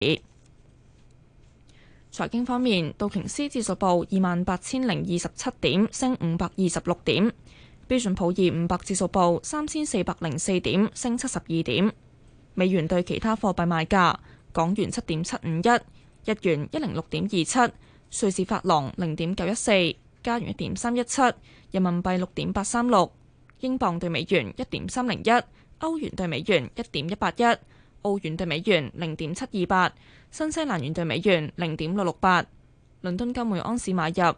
財經方面，道瓊斯指數報28,027點，升526點；標準普爾500指數報3404點，升72點。美元對其他貨幣賣價：港元7.751，日元106.27，瑞士法郎0.914，加元1.317，人民幣6.836，英鎊對美元1.301，歐元對美元1.181，澳元對美元0.728，新西蘭元對美元0.668。倫敦金每盎司買入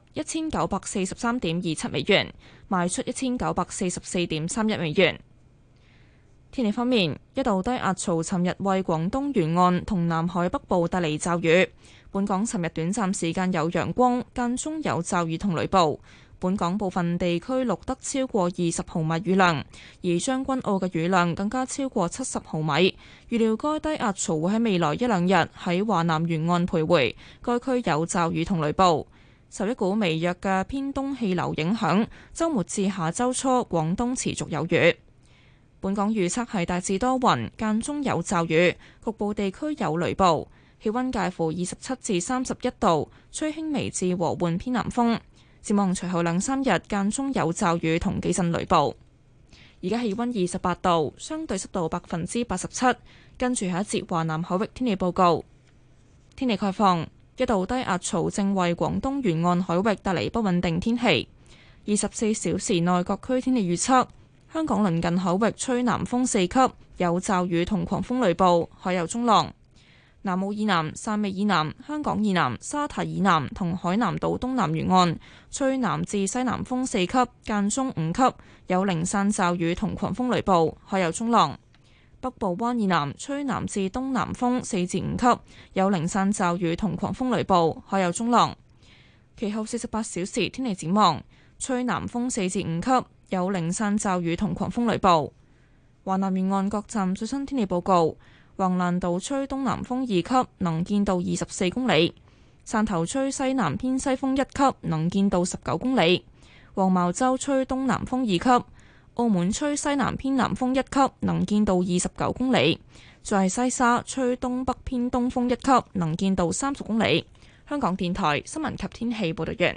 1943.27美元，賣出1944.31美元。天氣方面，一道低壓槽尋日為廣東沿岸同南海北部帶嚟驟雨。本港尋日短暫時間有陽光，間中有驟雨同雷暴。本港部分地區錄得超過20毫米雨量，而將軍澳嘅雨量更加超過70毫米。預料該低壓槽會喺未來一兩日喺華南沿岸徘徊，該區有驟雨同雷暴。受一股微弱嘅偏東氣流影響，週末至下週初廣東持續有雨。本港預測係大致多雲，間中有驟雨，局部地區有雷暴，氣溫介乎27至31度，吹輕微至和緩偏南風。展望隨後2-3日間中有驟雨同幾陣雷暴。而家氣溫28度，相對濕度87%。跟住下一節華南海域天氣報告。天氣概況，一道低壓槽正為廣東沿岸海域帶嚟不穩定天氣。24小時內各區天氣預測。香港鄰近海域吹南風4級，有驟雨同狂風雷暴，海有中浪。南澳以南、汕尾以南、香港以南、沙堤以南同海南島東南沿岸吹南至西南風4級，間中5級，有零散驟雨同狂風雷暴，海有中浪。北部灣以南吹南至東南風4至5級，有零散驟雨同狂風雷暴，海有中浪。其後48小時天氣展望，吹南風4至5級。有零散驟雨同狂風雷暴。華南沿岸各站最新天氣報告：橫瀾島吹東南風2級，能見度24公里；汕頭吹西南偏西風1級，能見度19公里；黃茅洲吹東南風2級；澳門吹西南偏南風1級，能見度29公里；再係西沙吹東北偏東風1級，能見度30公里。香港電台新聞及天氣報道完。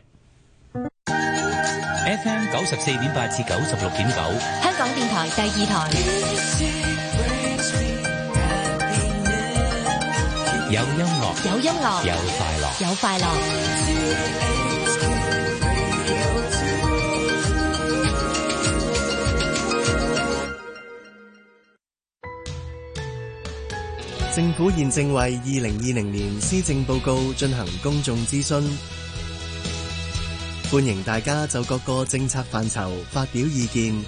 FM 94.8至96.9， 香港電台第2台。 有音樂， 有音樂， 有快樂， 有快樂。 政府現正為2020年施政報告進行公眾諮詢。歡迎大家就各個政策範疇發表意見，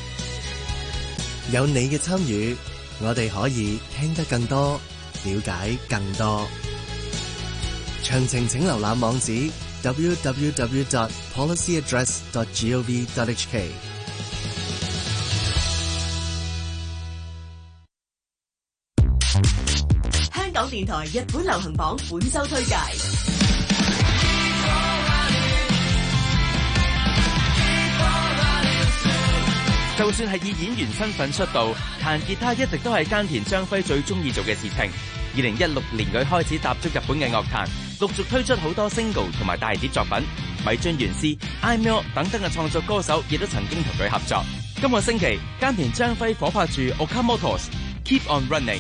有你嘅參與，我哋可以聽得更多，了解更多。詳情請瀏覽網址 www.policyaddress.gov.hk。 香港電台日本流行榜本周推介。 就算係以演員身份出道，彈吉他一直都係菅田將暉最中意做嘅事情。2016年佢開始踏足日本嘅樂壇，陸續推出好多 single 同埋大碟作品。米津玄師、Aimyon 等等嘅創作歌手亦都曾經同佢合作。今個星期，菅田將暉夥拍住 Okamoto's Keep on Running。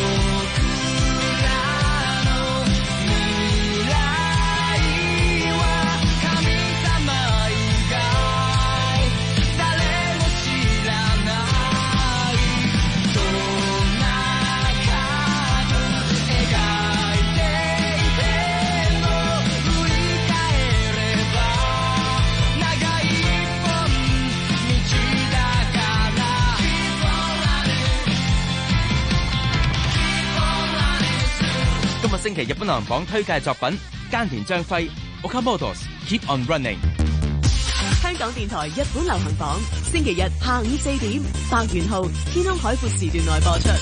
今個星期日本流行榜推介作品：菅田將暉 Okamoto's Keep on Running。 香港電台日本流行榜，星期日下午4點，白元浩天空海闊時段內播出。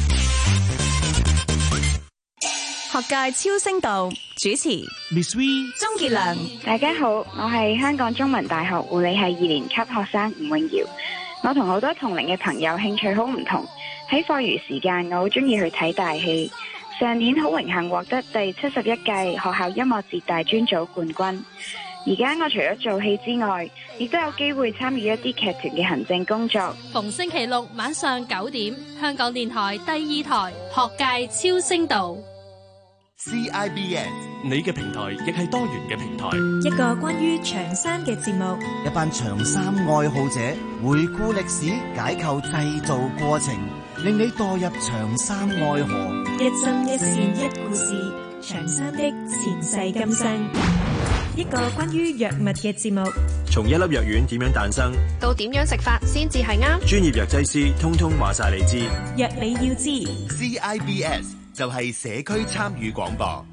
學界超聲道主持 Miss V、 鍾傑良。 大家好，我係香港中文大學護理系2年級學生吳永瑤。我同好多同齡嘅朋友興趣好唔同，喺課餘時間我好中意去睇大戲。 上年好榮幸獲得第71屆學校音樂節大專組冠軍。而家我除咗做戲之外，亦都有機會參與一啲劇團嘅行政工作。 逢星期六晚上9點，香港電台第2台學界超聲道。 CIBS 你嘅平台亦係多元嘅平台， 一個關於長衫嘅節目， 一班長衫愛好者回顧歷史，解構製造過程，令你墮入長衫愛河。 一針一線一故事，長衫的前世今生。一個關於藥物嘅節目， 從一粒藥丸點樣誕生， 到點樣食法先至係啱， 專業藥劑師通通話晒你知。 藥你要知。 CIBS 就係社區參與廣播。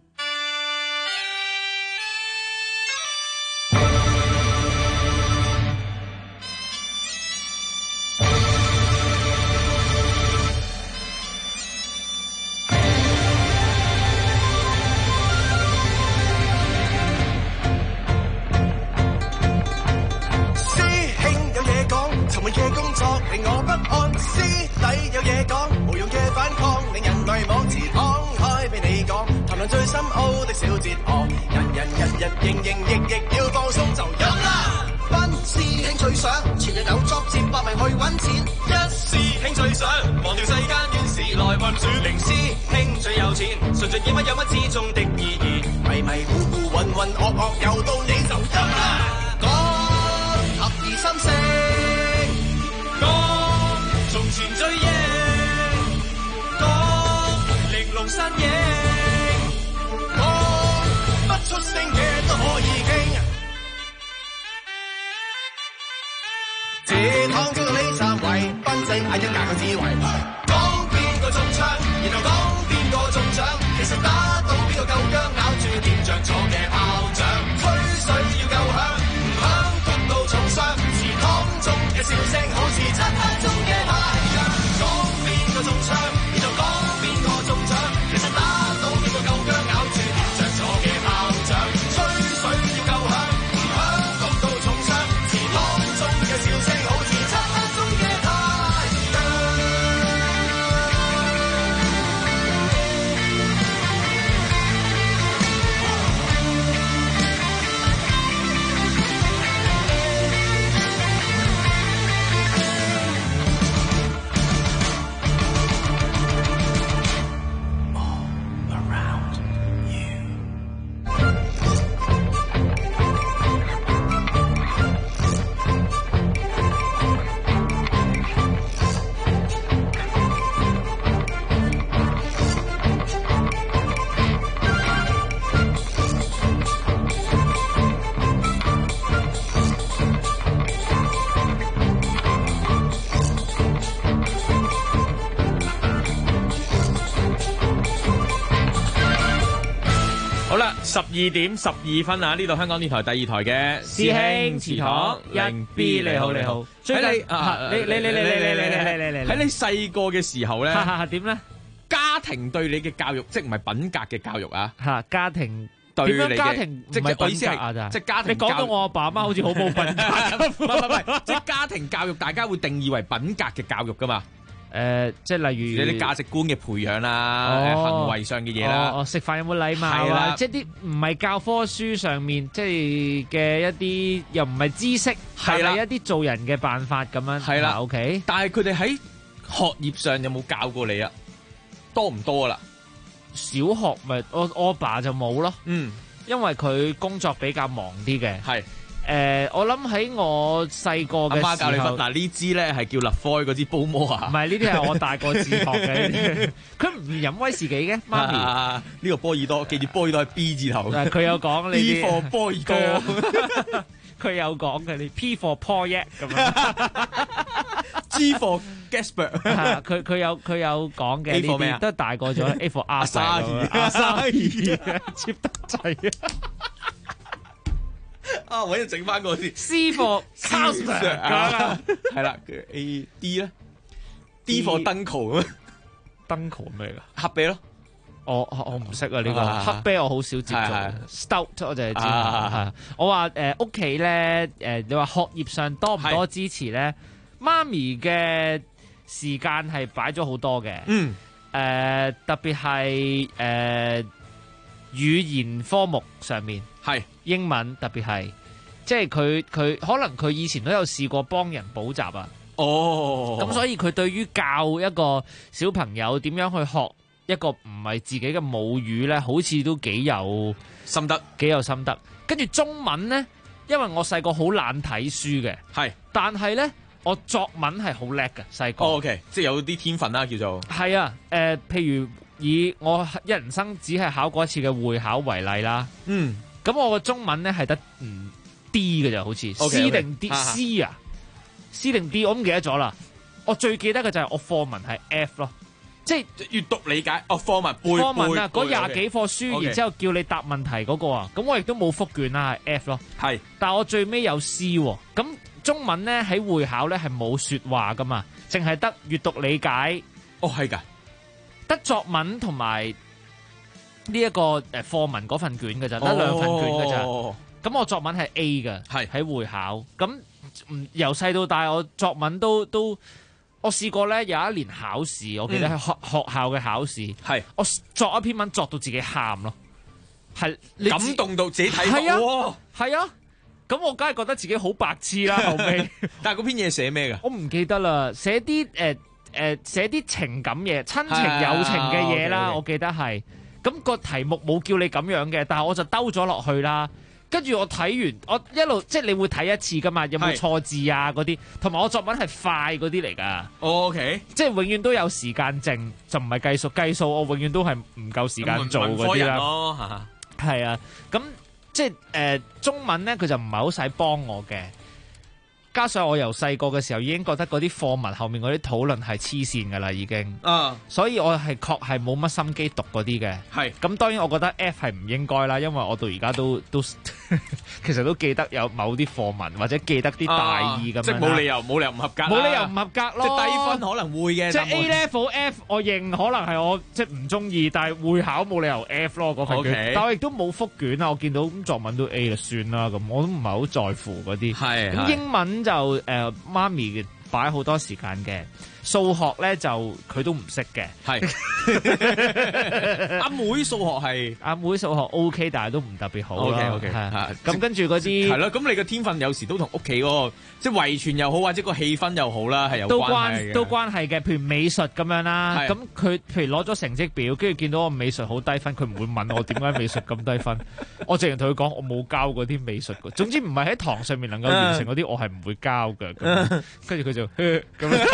最深奧的小哲學，人日營亦要放鬆就飲啦。班師兄最想前日有作戰，搏命去揾錢。一師兄最想忘掉世間怨事來運轉。零師兄最有錢，純粹演乜有乜之中的意義。迷迷糊糊渾渾噩噩，又到你就飲啦。講合二心聲，講從前追憶，講玲瓏身影。出聲嘅都可以傾，這趟中嘅呢站位，賓正係一架嘅智慧。講邊個中槍，然後講邊個中獎，其實打到邊個夠薑，咬住點着咗嘅炮仗。吹水要夠響，唔響篤到重傷。祠堂中嘅笑聲好似漆黑中嘅太陽。講邊個中槍，然後講邊個中獎，其實打到邊個夠薑，咬住點着咗嘅炮仗。吹水要夠響，唔響篤到重傷。祠堂中嘅笑聲好似漆黑中嘅太陽。 12點12分啊！呢度香港電台第2台嘅師兄祠堂1B，你好你好。最近喺你細個嘅時候咧， 點咧？ 家庭對你嘅教育，即係唔係品格嘅教育啊？ 嚇，家庭對你嘅家庭即係品格啊！ 即係家庭。 你講到我阿爸阿媽好似好冇品格。 唔係，即係家庭教育，大家會定義為品格嘅教育噶嘛？ 即係例如你啲價值觀嘅培養啦，行為上嘅嘢啦， 食飯有冇禮貌啊？即係啲唔係教科書上面即係嘅一啲，又唔係知識，係一啲做人嘅辦法咁樣。係啦，OK。 但係佢哋喺學業上有冇教過你啊？多唔多啦？ 小學咪我阿爸就冇咯。因為佢工作比較忙啲嘅。係。我諗喺我細個嘅時候， 阿媽教你乜？嗱，呢支咧係叫立科嗰支煲魔啊！ 唔係，呢啲係我大個自學嘅。佢唔飲威士忌嘅，媽咪。 呢個波爾多，記住波爾多係 B 字頭。 佢有講呢啲。 B for 波爾多。 佢有講嘅，你 P for Paul 咁樣。 G for Gasper。 佢有講嘅。 A for 咩啊？ 都大個咗。A for 阿沙爾，接得滯啊！ 啊！我一整翻個先。 C for Casper 係啦，A D 咧 ，D for Dunkel 咁。 Dunkel 咩㗎？ 黑啤咯。 我唔識啊呢個黑啤，我好少接觸。Stout 我就係知。我話屋企咧你話學業上多唔多支持咧？媽咪嘅時間係擺咗好多嘅。 特別係語言科目上面， 係英文特別係，即係佢可能佢以前都有試過幫人補習啊。 哦， 咁所以佢對於教一個小朋友點樣去學一個唔係自己嘅母語呢，好似都幾有心得。跟住中文呢，因為我細個好懶睇書嘅， 係， 但係呢，我作文係好叻嘅細個。 OK， 即係有啲天分啦，叫做。係啊，譬如以我一人生只係考過一次嘅會考為例啦。咁我個中文呢係得D 嘅咋，好似 C 定 D，C 啊。C 定 D 我唔記得咗啦，我最記得嘅就係我課文係 F 咯，即係閱讀理解課文啊，嗰廿幾課書，然之後叫你答問題嗰個啊，咁我亦都冇複卷啦，係 F 咯，係，但係我最尾有 C 喎，咁中文咧喺會考咧係冇說話噶嘛，淨係得閱讀理解，係㗎，得作文同埋呢一個課文嗰份卷㗎咋，得2份卷㗎咋，咁我作文係 A 嘅，係喺會考咁。由細到大，我作文都我試過咧，有一年考試，我記得係學校嘅考試，係我作一篇文作到自己喊咯，係感動到自己睇到， 係啊，咁我梗係覺得自己好白痴啦。後尾， 但係嗰篇嘢寫咩㗎？ 我唔記得啦，寫啲寫啲情感嘢、親情友情嘅嘢啦，我記得係。咁個題目冇叫你咁樣嘅，但係我就兜咗落去啦。跟住我睇完，我一路即係你會睇一次噶嘛，有冇錯字啊嗰啲，同埋我作文係快嗰啲嚟噶。OK， 即係永遠都有時間剩，就唔係計數，我永遠都係唔夠時間做嗰啲啦。係啊，咁即係中文咧，佢就唔係好使幫我嘅。加上我由細個嘅時候已經覺得嗰啲課文後面嗰啲討論係黐線㗎啦，已經。所以我係確係冇乜心機讀嗰啲嘅。係。咁當然我覺得 F 係唔應該啦，因為我到而家都其實都記得有某啲課文或者記得啲大意咁樣。即係冇理由唔合格。冇理由唔合格咯。即係低分可能會嘅。即係 A level F 我認可能係我即係唔中意，但係會考冇理由 F 咯嗰份卷。但我亦都冇複卷啊，我見到咁作文都 A 就算啦，咁我都唔係好在乎嗰啲。係。咁英文就媽咪擺好多時間嘅，數學咧就佢都唔識嘅。係阿妹數學係阿妹數學 OK， 但係都唔特別好。OK 係咁跟住嗰啲係咯，咁你嘅天分有時都同屋企嗰個即係遺傳又好，或者個氣氛又好啦，係有都關係嘅。譬如美術咁樣啦，咁佢譬如攞咗成績表，跟住見到我美術好低分，佢唔會問我點解美術咁低分，我淨係同佢講我冇交嗰啲美術嘅。總之唔係喺堂上面能夠完成嗰啲，我係唔會交嘅。跟住佢就咁樣。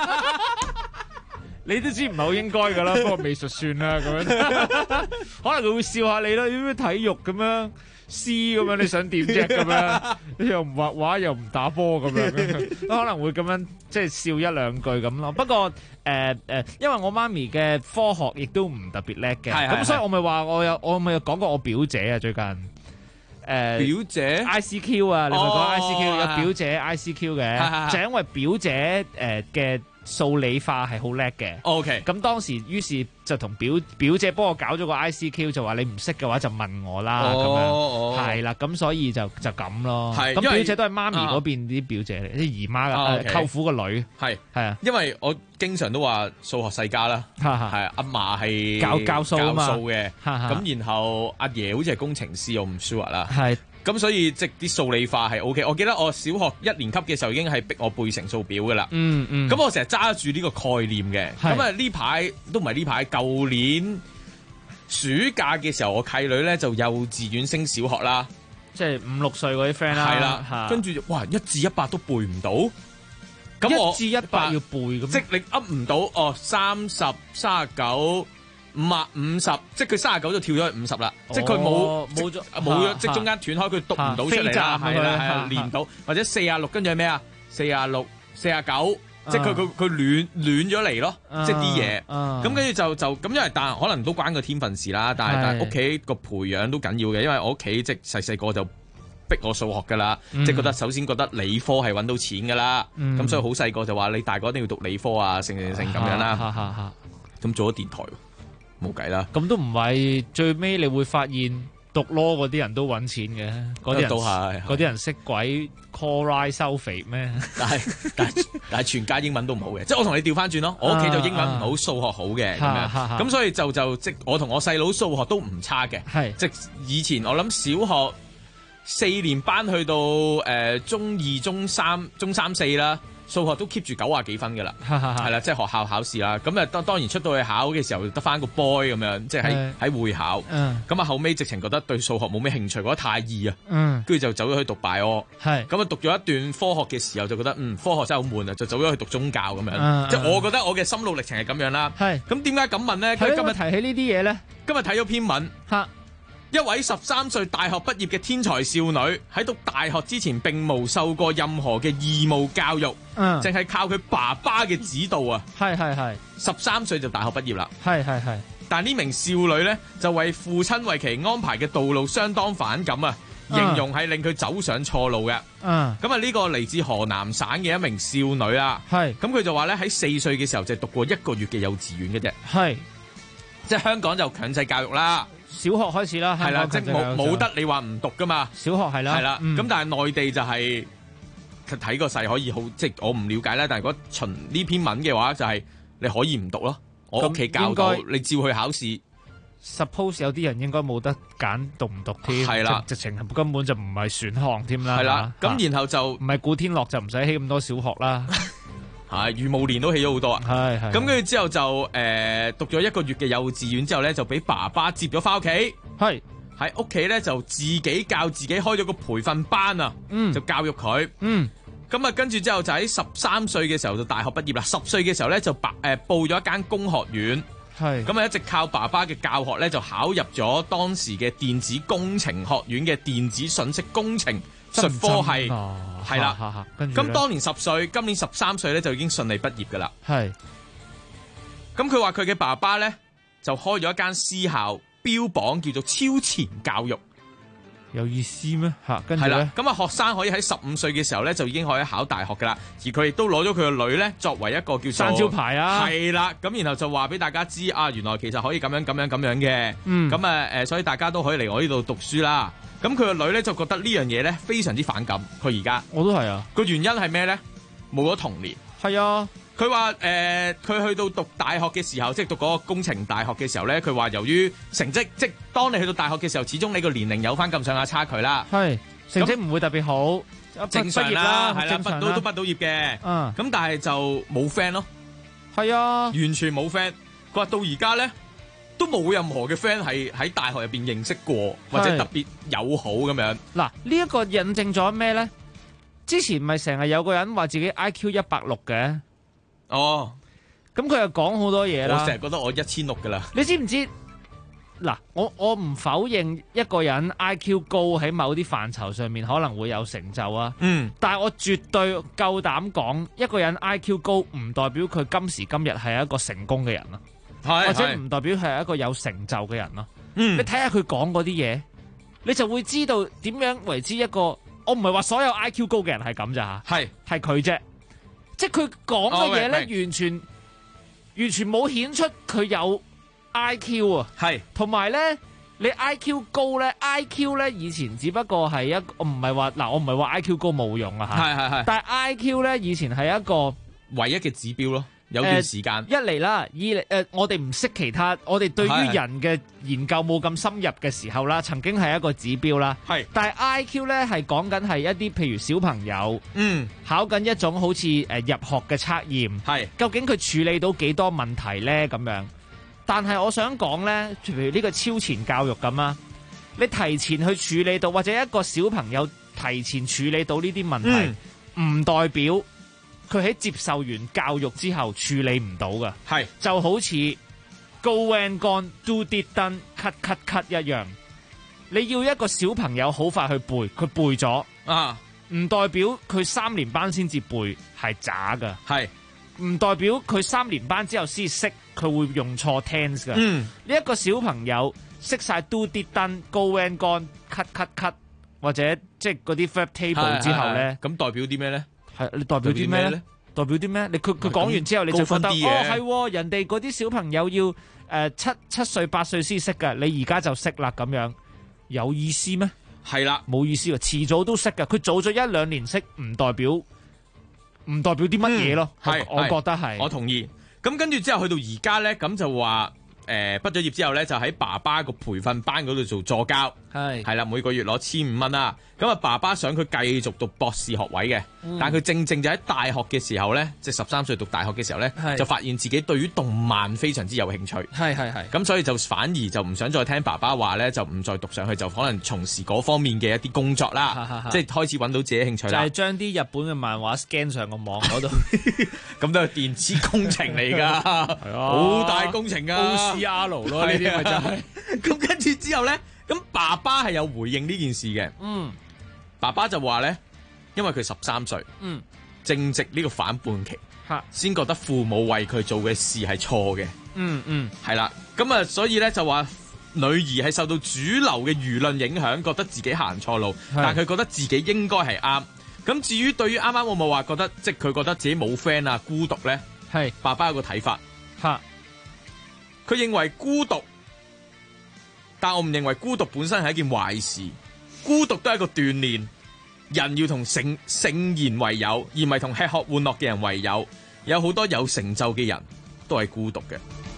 你都知唔係好應該㗎啦，不過美術算啦咁樣，可能佢會笑下你啦，點解體育咁樣 C 咁樣，你想點啫咁樣？你又唔畫畫又唔打波咁樣，可能會咁樣即係笑一兩句咁咯。不過因為我媽咪嘅科學亦都唔特別叻嘅，咁所以我咪話我咪講過我表姐啊最近。表姐 ICQ 啊，你咪講 ICQ 有表姐 ICQ 嘅，就因為表姐嘅數理化係好叻嘅。OK， 咁當時於是就同表姐幫我搞咗個 ICQ， 就話你唔識嘅話就問我啦，咁樣係啦，咁所以就咁咯。咁表姐都係媽咪嗰邊啲表姐嚟，啲姨媽舅父個女。係啊，因為我經常都話數學世家啦，係阿嫲係教數嘅，咁然後阿爺好似係工程師，我唔 sure 啦。係。咁所以即係啲數理化係 OK， 我記得我小學1年級嘅時候已經係逼我背乘數表噶啦。咁我成日揸住呢個概念嘅。咁啊呢排都唔係呢排，舊年暑假嘅時候，我契女咧就幼稚園升小學啦，即係5、6歲嗰啲 friend 啦。係啦，跟住哇1至100都背唔到。咁我1至100要背咁，即係你噏唔到30、39。50，即係佢39就跳咗去50啦，即係佢冇咗，即係中間斷開，佢讀唔到出嚟啦，係啦，練到或者46，跟住係咩啊？46、49，即係佢亂咗嚟咯，即係啲嘢。咁跟住就咁，因為但係可能都關個天分事啦，但係屋企個培養都緊要嘅，因為我屋企即係細個就逼我數學噶啦，即係首先覺得理科係揾到錢噶啦，咁所以好細個就話你大個一定要讀理科啊，成咁樣啦。咁做咗電台。冇計啦，咁都唔係最尾你會發現讀 law 嗰啲人都揾錢嘅，嗰啲人識鬼 chloride 收肥咩？ 但係全家英文都唔好嘅，即係我同你調翻轉咯，我屋企就英文唔好，數學好嘅咁樣，咁所以就即我同我細佬數學都唔差嘅，即以前我諗小學4年班去到中2、中3、中3、4啦。數學都 keep 住90幾分㗎啦，係啦，即係學校考試啦。咁當然出到去考嘅時候得翻個 boy 咁樣，即係喺會考。咁啊後尾直情覺得對數學冇咩興趣，覺得太易啊。跟住就走咗去讀 bio。咁啊讀咗一段科學嘅時候就覺得科學真係好悶啊，就走咗去讀宗教咁樣。即係我覺得我嘅心路歷程係咁樣啦。咁點解咁問呢？ 佢今日提起呢啲嘢咧， 今日睇咗篇文。一位13歲大學畢業嘅天才少女喺讀大學之前並無受過任何嘅義務教育，淨係靠佢爸爸嘅指導啊。13歲就大學畢業啦。但呢名少女呢，就為父親為其安排嘅道路相當反感啊，形容係令佢走上錯路嘅。咁啊呢個嚟自河南省嘅一名少女啦。咁佢就話呢，喺4歲嘅時候就讀過1個月嘅幼稚園嘅啫。即係香港就強制教育啦。 小學開始啦，係啦， 即係冇得你話唔讀噶嘛。 小學係啦， 咁但係內地就係睇個勢可以好，即係我唔了解啦。但係如果循呢篇文嘅話，就係你可以唔讀咯。我屋企教到你照去考試。 Suppose 有啲人應該冇得揀讀唔讀添，係啦，直情根本就唔係選項添啦。 係啦，咁然後就唔係古天樂就唔使起咁多小學啦。 余慕蓮都起咗好多啊！咁跟住之後就讀咗1個月嘅幼稚園之後咧，就俾爸爸接咗翻屋企。喺屋企咧就自己教自己開咗個培訓班啊，就教育佢。咁啊跟住之後就喺13歲嘅時候就大學畢業啦。10歲嘅時候咧就報咗一間工學院。咁啊一直靠爸爸嘅教學咧就考入咗當時嘅電子工程學院嘅電子信息工程術科系。係啦，咁當年10歲，今年13歲咧就已經順利畢業噶啦。咁佢話佢嘅爸爸咧就開咗一間私校，標榜叫做超前教育， 有意思咩？跟住係啦，咁啊學生可以喺15歲嘅時候咧就已經可以考大學噶啦，而佢亦都攞咗佢個女咧作為一個叫做生招牌啊。 係啦，咁然後就話俾大家知啊，原來其實可以咁樣嘅。咁所以大家都可以嚟我呢度讀書啦。咁佢個女咧就覺得呢樣嘢咧非常之反感。佢而家我都係啊。 個原因係咩咧？冇咗童年。 係啊。 佢話佢去到讀大學嘅時候，即係讀嗰個工程大學嘅時候咧，佢話由於成績，即係當你去到大學嘅時候，始終你個年齡有翻咁上下差距啦。 成績唔會特別好， 正常啦，係啦， 畢都畢到業嘅。咁但係就冇 friend 咯。 係啊， 完全冇 friend。佢話到而家咧都冇任何嘅 friend 係喺大學入邊認識過，或者特別友好咁樣。 嗱，呢一個印證咗咩咧？之前咪成日有個人話自己 IQ 160嘅。咁佢又講好多嘢啦。 我成日覺得我1600噶啦。 你知唔知？嗱，我唔否認一個人 IQ 高喺某啲範疇上面可能會有成就啊。但係我絕對夠膽講，一個人 IQ 高唔代表佢今時今日係一個成功嘅人咯，或者唔代表佢係一個有成就嘅人咯。你睇下佢講嗰啲嘢，你就會知道點樣為之一個。我唔係話所有 IQ 高嘅人係咁咋吓，係佢啫。即係佢講嘅嘢咧，完全冇顯出佢有 IQ 啊。同埋咧，你 IQ 高咧 ，IQ 咧以前只不過係一個，我唔係話 IQ 高冇用啊吓。但係 IQ 咧以前係一個唯一嘅指標咯。有段時間一嚟啦，二嚟我哋唔識其他，我哋對於人嘅研究冇咁深入嘅時候啦，曾經係一個指標啦。但係 IQ 咧係講緊係一啲譬如小朋友，考緊一種好似入學嘅測驗，究竟佢處理到幾多問題咧咁樣。但係我想講咧，譬如呢個超前教育咁啊，你提前去處理到，或者一個小朋友提前處理到呢啲問題，唔代表佢喺接受完教育之後處理唔到噶，就好似 go and gone do did done cut cut cut 一樣。你要一個小朋友好快去背，佢背咗唔代表佢3年班先至背係渣噶，唔代表佢3年班之後先識，佢會用錯 tense 噶。呢一個小朋友識晒 do did done go and gone cut cut cut 或者即係嗰啲 verb table 之後咧， 咁代表啲咩咧？ 你代表啲咩咧？代表啲咩？佢講完之後，你就覺得係人哋嗰啲小朋友要7歲8歲先識噶，你而家就識啦咁樣。 有意思咩？ 係啦， 冇意思喎，遲早都識㗎。佢早咗1-2年識，唔代表啲乜嘢咯。我覺得係， 我同意。咁跟住之後去到而家咧，咁就話畢咗業之後咧，就喺爸爸個培訓班嗰度做助教。係啦，每個月攞1500蚊啦。咁啊，爸爸想佢繼續讀博士學位嘅，但係佢正正就喺大學嘅時候咧，即係13歲讀大學嘅時候咧，就發現自己對於動漫非常之有興趣。係。咁所以就反而就唔想再聽爸爸話咧，就唔再讀上去，就可能從事嗰方面嘅一啲工作啦。即係開始揾到自己興趣啦。 就係將啲日本嘅漫畫 scan 上個網嗰度， 咁都係電子工程嚟㗎，好大工程㗎。 OCR 咯，呢啲咪就係。 咁跟住之後咧。咁爸爸係有回應呢件事嘅，爸爸就話咧，因為佢13歲，正值呢個反叛期，先覺得父母為佢做嘅事係錯嘅，係啦，咁啊，所以咧就話女兒係受到主流嘅輿論影響，覺得自己行錯路，但佢覺得自己應該係啱。咁至於對於啱啱我冇話覺得，即係佢覺得自己冇 friend 啊，孤獨咧，爸爸有個睇法，佢認為孤獨。但我唔認為孤獨本身係一件壞事，孤獨都係一個鍛鍊，人要同聖賢為友，而唔係同吃喝玩樂嘅人為友。有好多有成就嘅人都係孤獨嘅。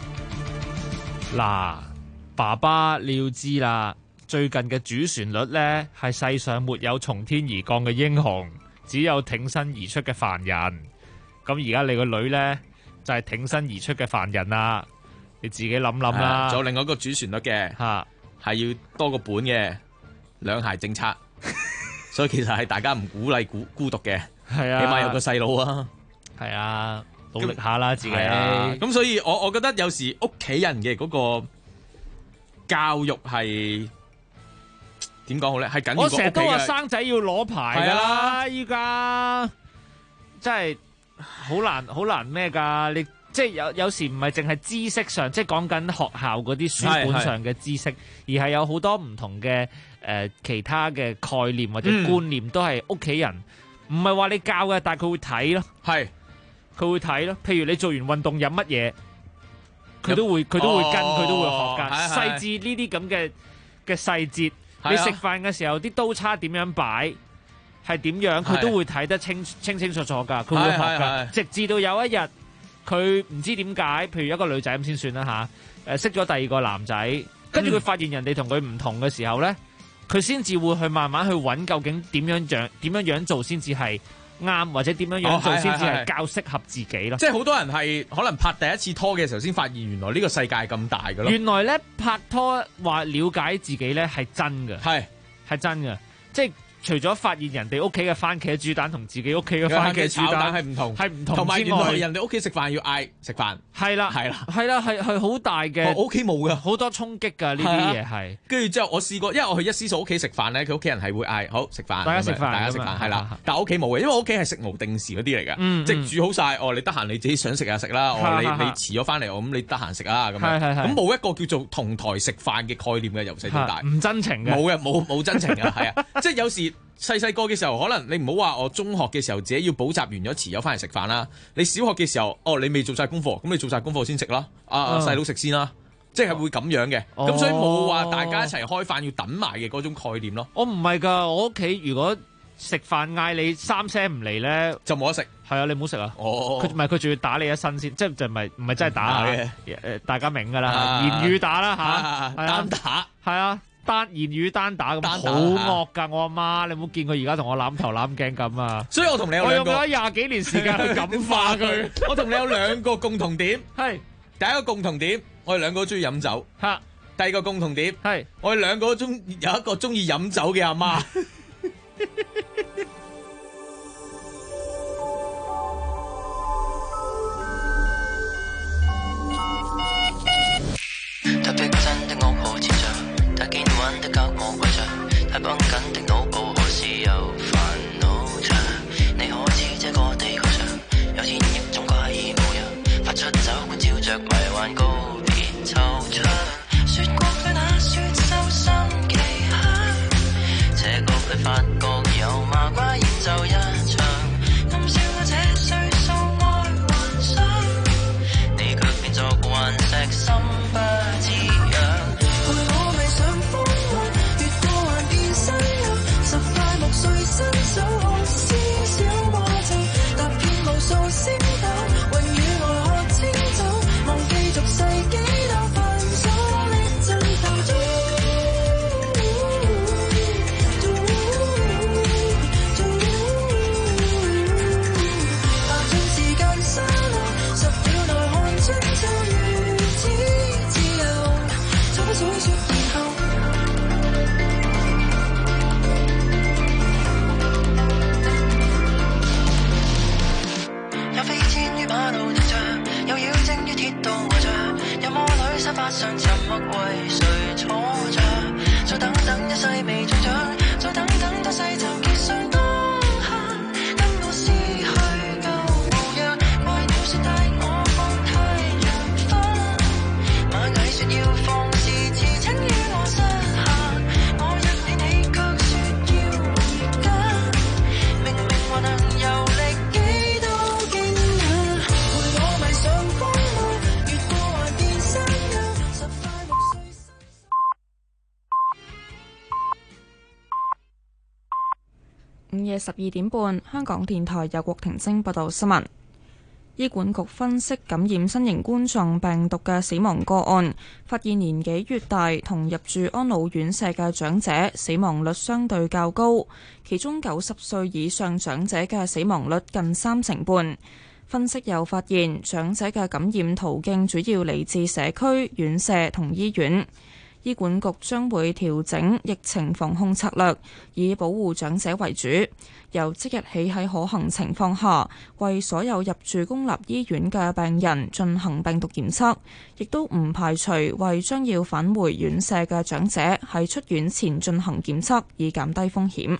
嗱，爸爸你要知啦，最近嘅主旋律呢係世上沒有從天而降嘅英雄，只有挺身而出嘅凡人。咁而家你個女呢，就係挺身而出嘅凡人啦，你自己諗諗啦。 仲有另外一個主旋律嘅係要多個本嘅兩孩政策，所以其實係大家唔鼓勵孤獨嘅，係啊，起碼有個細佬啊， 係啊，努力下啦自己。 咁所以我覺得有時屋企人嘅嗰個教育係點講好咧？係緊要過屋企嘅。我成日都話生仔要攞牌㗎啦，依家真係好難咩㗎你？即係有時唔係淨係知識上，即係講緊學校嗰啲書本上嘅知識，而係有好多唔同嘅其他嘅概念或者觀念，都係屋企人唔係話你教嘅，但係佢會睇咯。佢會睇咯。譬如你做完運動飲乜嘢，佢都會跟，佢都會學㗎。細節呢啲咁嘅細節，你食飯嘅時候啲刀叉點樣擺，係點樣，佢都會睇得清楚楚㗎。佢會學㗎，直至到有一日。佢唔知點解，譬如一個女仔咁先算啦嚇，識咗第二個男仔，跟住佢發現人哋同佢唔同嘅時候咧，佢先至會去慢慢去揾究竟點樣做先至係啱，或者點樣做先至係較適合自己咯。 即係好多人係可能拍第一次拖嘅時候先發現原來呢個世界係咁大㗎咯。 原來咧拍拖話了解自己咧係真嘅，係真嘅，即係。除咗發現人哋屋企嘅番茄煮蛋同自己屋企嘅番茄煮蛋係唔同， 同埋原來人哋屋企食飯要嗌食飯， 係好大嘅。 我屋企冇㗎， 好多衝擊㗎呢啲嘢係。跟住之後我試過，因為我去一思嫂屋企食飯咧，佢屋企人係會嗌好食飯，大家食飯係啦。但係我屋企冇嘅，因為我屋企係食無定時嗰啲嚟嘅，即係煮好晒，你得閒你自己想食就食啦，你遲咗翻嚟咁你得閒食啊咁樣。咁冇一個叫做同台食飯嘅概念嘅，由細到大唔真情嘅， 冇嘅，冇真情嘅，係啊，即係有時。細個嘅時候，可能你唔好話我中學嘅時候自己要補習完咗遲咗翻嚟食飯啦。你小學嘅時候，你未做晒功課，咁你做晒功課先食啦。細佬食先啦，即係會咁樣嘅。咁所以冇話大家一齊開飯要等埋嘅嗰種概念咯。 我唔係㗎，我屋企如果食飯嗌你3聲唔嚟咧， 就冇得食。 係啊，你唔好食啊。佢仲要打你一身先，即係就唔係真係打嘅。大家明㗎啦，言語打啦嚇， 單打係啊。言語單打咁好惡㗎，我阿媽，你冇見佢而家同我攬頭攬頸咁啊！ 所以我同你有兩個， 我用咗20幾年時間去感化佢。 我同你有兩個共同點， 係第一個共同點，我哋兩個都中意飲酒。第二個共同點係我哋兩個都有一個中意飲酒嘅阿媽。 特別真的屋好似太堅穩的教我跪着，太繃緊的腦部何時又煩惱着？你可知這個地球上有千億種怪異模樣，發出酒館照着迷幻告別惆悵。說過對那說收心技巧，這個去發覺有麻瓜演奏一場，暗笑我這歲數愛幻想，你卻變作頑石心不知癢。 午夜12點半，香港電台由郭婷晶報道新聞。醫管局分析感染新型冠狀病毒嘅死亡個案，發現年紀越大同入住安老院舍嘅長者死亡率相對較高，其中90歲以上長者嘅死亡率近35%。分析又發現，長者嘅感染途徑主要嚟自社區、院舍同醫院。醫管局將會調整疫情防控策略，以保護長者為主。由即日起喺可行情況下，為所有入住公立醫院嘅病人進行病毒檢測，亦都唔排除為將要返回院舍嘅長者喺出院前進行檢測，以減低風險。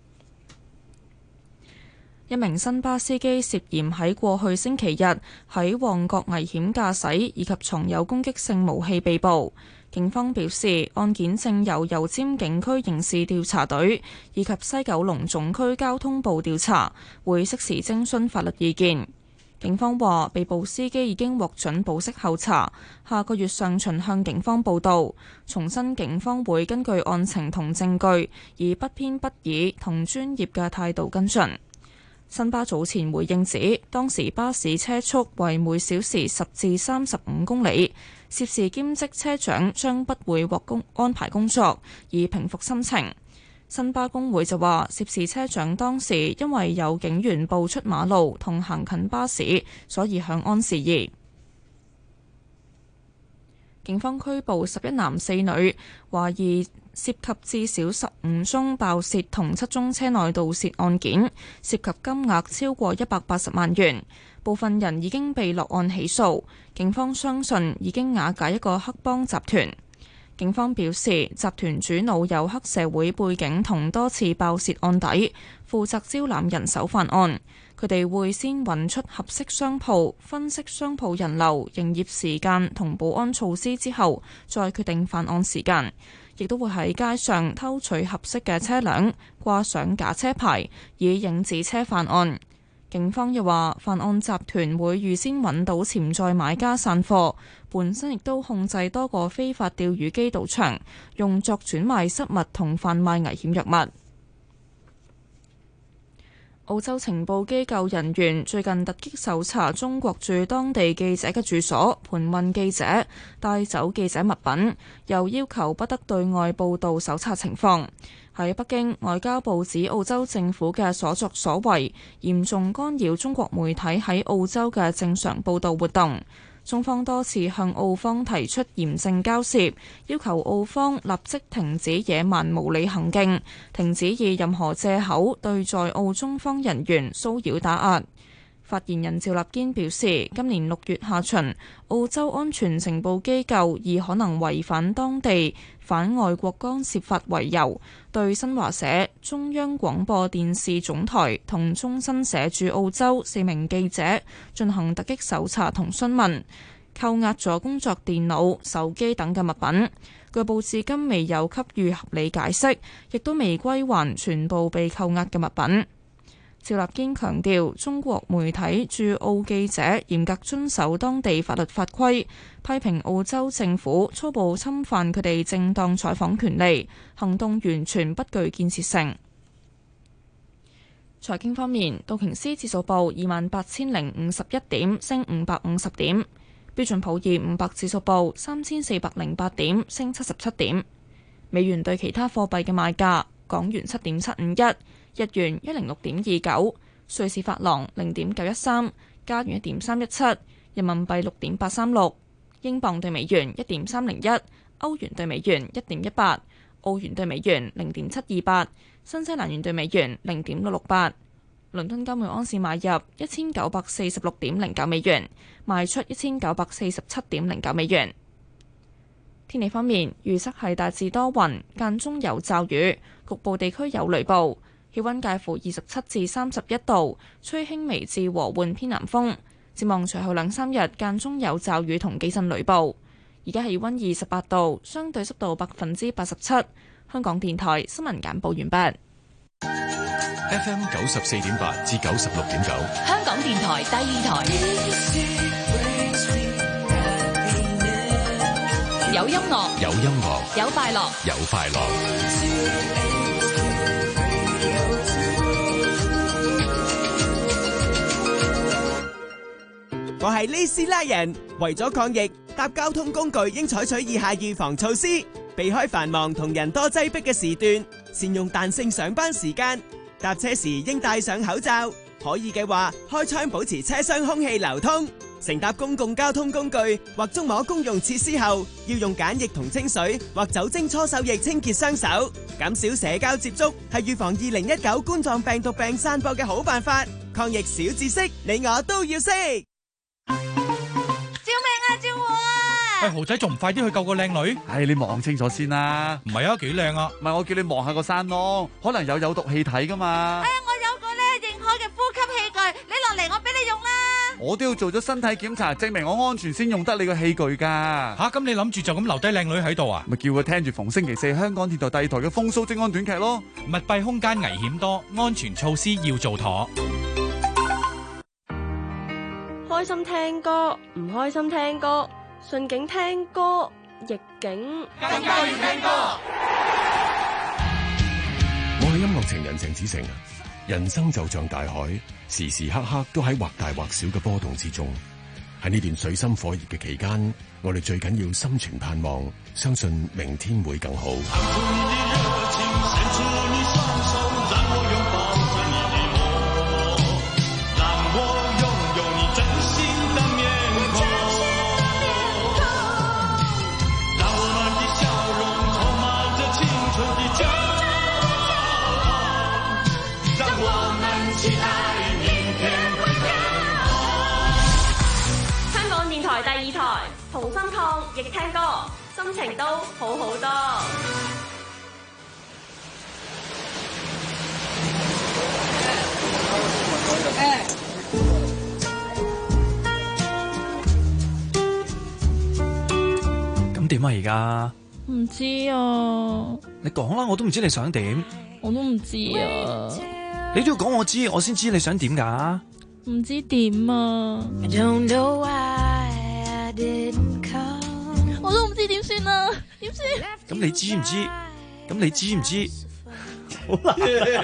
一名新巴司機涉嫌喺過去星期日喺旺角危險駕駛以及藏有攻擊性武器被捕。警方表示，案件正由油尖警區刑事調查隊以及西九龍總區交通部調查，會適時徵詢法律意見。警方話，被捕司機已經獲准保釋候查，下個月上旬向警方報到。重申警方會根據案情同證據，以不偏不倚同專業嘅態度跟進。新巴早前回應指，當時巴士車速為每小時10至35公里，涉事兼職車長將不會獲安排工作，以平復心情。新巴工會就話，涉事車長當時因為有警員步出馬路同行近巴士，所以向安示意。警方拘捕11男4女，懷疑涉及至少15宗爆竊同7宗車內盜竊案件，涉及金額超過180萬元。部分人已經被落案起訴，警方相信已經瓦解一個黑幫集團。警方表示，集團主腦有黑社會背景同多次爆竊案底，負責招攬人手犯案。佢哋會先揾出合適商鋪，分析商鋪人流、營業時間同保安措施之後，再決定犯案時間。亦都會喺街上偷取合適嘅車輛，掛上假車牌，以影子車犯案。警方又話，犯案集團會預先揾到潛在買家散貨，本身亦都控制多個非法釣魚機賭場，用作轉賣失物同販賣危險藥物。澳洲情報機構人員最近突擊搜查中國駐當地記者嘅住所，盤問記者，帶走記者物品，又要求不得對外報導搜查情況。喺北京，外交部指澳洲政府嘅所作所為嚴重干擾中國媒體喺澳洲嘅正常報導活動。中方多次向澳方提出嚴正交涉，要求澳方立即停止野蠻無理行徑，停止以任何藉口對在澳中方人員騷擾打壓。發言人趙立堅表示，今年6月下旬，澳洲安全情報機構以可能違反當地反外國干涉法為由，對新華社、中央廣播電視總台同中新社駐澳洲4名記者進行突擊搜查同詢問，扣押咗工作電腦、手機等嘅物品。據報至今未有給予合理解釋，亦都未歸還全部被扣押嘅物品。趙立堅強調，中國媒體駐澳記者嚴格遵守當地法律法規，批評澳洲政府粗暴侵犯佢哋正當採訪權利，行動完全不具建設性。財經方面，道瓊斯指數報28,051點，升550點；標準普爾500指數報3,408點，升77點。美元對其他貨幣嘅賣價：港元7.751。日元106.29，瑞士法郎0.913，加元1.317，人民幣6.836，英鎊對美元1.301，歐元對美元1.18，澳元對美元0.728，新西蘭元對美元0.668。倫敦金每盎司買入1946.09美元，賣出1947.09美元。天氣方面，預測係大致多雲，間中有驟雨，局部地區有雷暴。氣溫介乎27至31度，吹輕微至和緩偏南風。展望隨後2-3日間中有驟雨同幾陣雷暴。而家氣溫28度，相對濕度87%。香港電台新聞簡報完畢。 FM 94.8至96.9， 香港電台第2台。有音樂， 有音樂， 有快樂， 有快樂。 我係呢斯拉人，為咗抗疫，搭交通工具應採取以下預防措施：避開繁忙同人多擠迫嘅時段，善用彈性上班時間，搭車時應戴上口罩，可以嘅話開窗保持車廂空氣流通。乘搭公共交通工具或觸摸公用設施後，要用梘液同清水或酒精搓手液清潔雙手。減少社交接觸係預防2019冠狀病毒病散播嘅好辦法。抗疫小知識，你我都要識。 救命啊！救我啊！ 喂，豪仔仲唔快啲去救個靚女？ 你望清楚先啦。 唔係啊，幾靚啊！ 唔係，我叫你望下個山窿，可能有毒氣體噶嘛。 我有個認可嘅呼吸器具，你落嚟我俾你用啦。 我都要做咗身體檢查，證明我安全先用得你個器具噶。 咁你諗住就咁留低靚女喺度啊？ 咪叫佢聽住逢星期4香港電台第2台嘅風騷精安短劇咯。 密閉空間危險多，安全措施要做妥。 開心聽歌，唔開心聽歌，順境聽歌，逆境更加要聽歌。 我係音樂情人鄭子誠。人生就像大海，時時刻刻都喺或大或小嘅波動之中。喺呢段水深火熱嘅期間，我哋最緊要心存盼望，相信明天會更好。 香港電台第2台，同心抗疫聽歌，心情都好好多。 咁點啊？而家唔知啊。 你講啦，我都唔知你想點。 我都唔知啊。 你都要講我知，我先知你想點㗎。 唔知點啊。我都唔知點算啊，點算？ 咁你知唔知？咁你知唔知？好啦。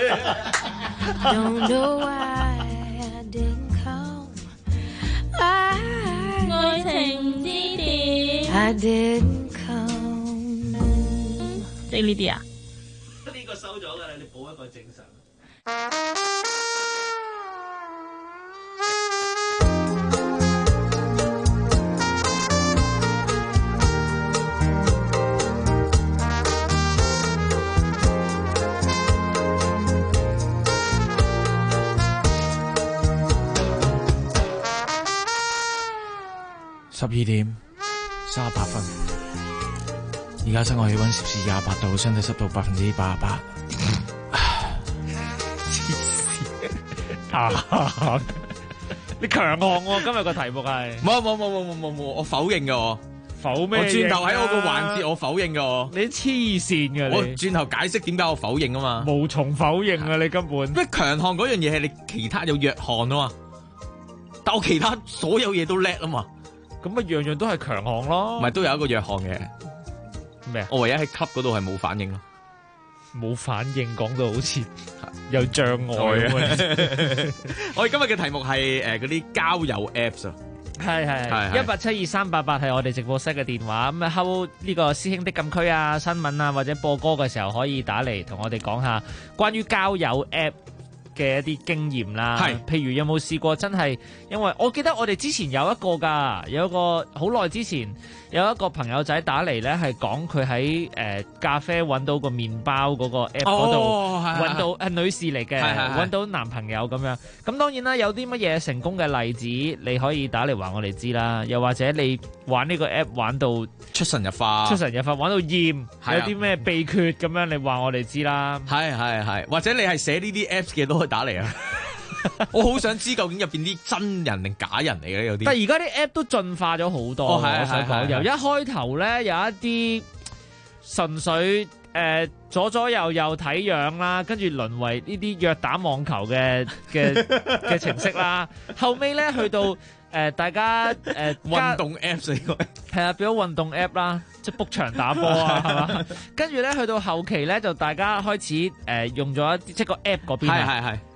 愛情之點？即係呢啲啊？ 呢個收咗㗎啦，你補一個正常。 12點38分，而家室外氣溫攝氏28度，相對濕度88%。 你強項喎，今日個題目係冇，我否認嘅我。 否咩？ 我轉頭喺我個環節，我否認嘅我。 你黐線嘅你。 我轉頭解釋點解我否認啊嘛。 無從否認啊！你根本。 咩強項嗰樣嘢係你其他有弱項啊嘛，但我其他所有嘢都叻啊嘛。 咁咪樣樣都係強項咯。 唔係都有一個弱項嘅。 咩啊？ 我唯一喺 club 嗰度係冇反應咯。 冇反應，講到好似有障礙啊！ 我哋今日嘅題目係嗰啲交友 apps 啊， 係1872388係我哋直播室嘅電話，咁啊，hold 呢個師兄的禁區啊、新聞啊或者播歌嘅時候可以打嚟同我哋講下關於交友 app嘅一啲經驗啦。係，譬如有冇試過真係，因為我記得我哋之前有一個㗎，有一個好耐之前。有一個朋友仔打嚟咧，係講佢喺咖啡揾到個麵包嗰個 app 嗰度揾到女士嚟嘅，揾到男朋友咁樣。咁當然啦，有啲乜嘢成功嘅例子，你可以打嚟話我哋知啦。又或者你玩呢個 app 玩到出神入化， 玩到厭，有啲咩秘訣咁樣，你話我哋知啦。 係，或者你係寫呢啲 apps 嘅都可以打嚟啊。我好想知究竟入邊啲真人定假人嚟嘅有啲， 但係而家啲 app 都進化咗好多。我想講，由一開頭咧有一啲純粹左右右睇樣啦，跟住淪為呢啲約打網球嘅程式啦。後尾咧去到大家運動 apps 嚟嘅， 係啊，變咗運動 app 啦，即係 book 場打波啊，係嘛？跟住咧去到後期咧就大家開始用咗即係個 app 嗰邊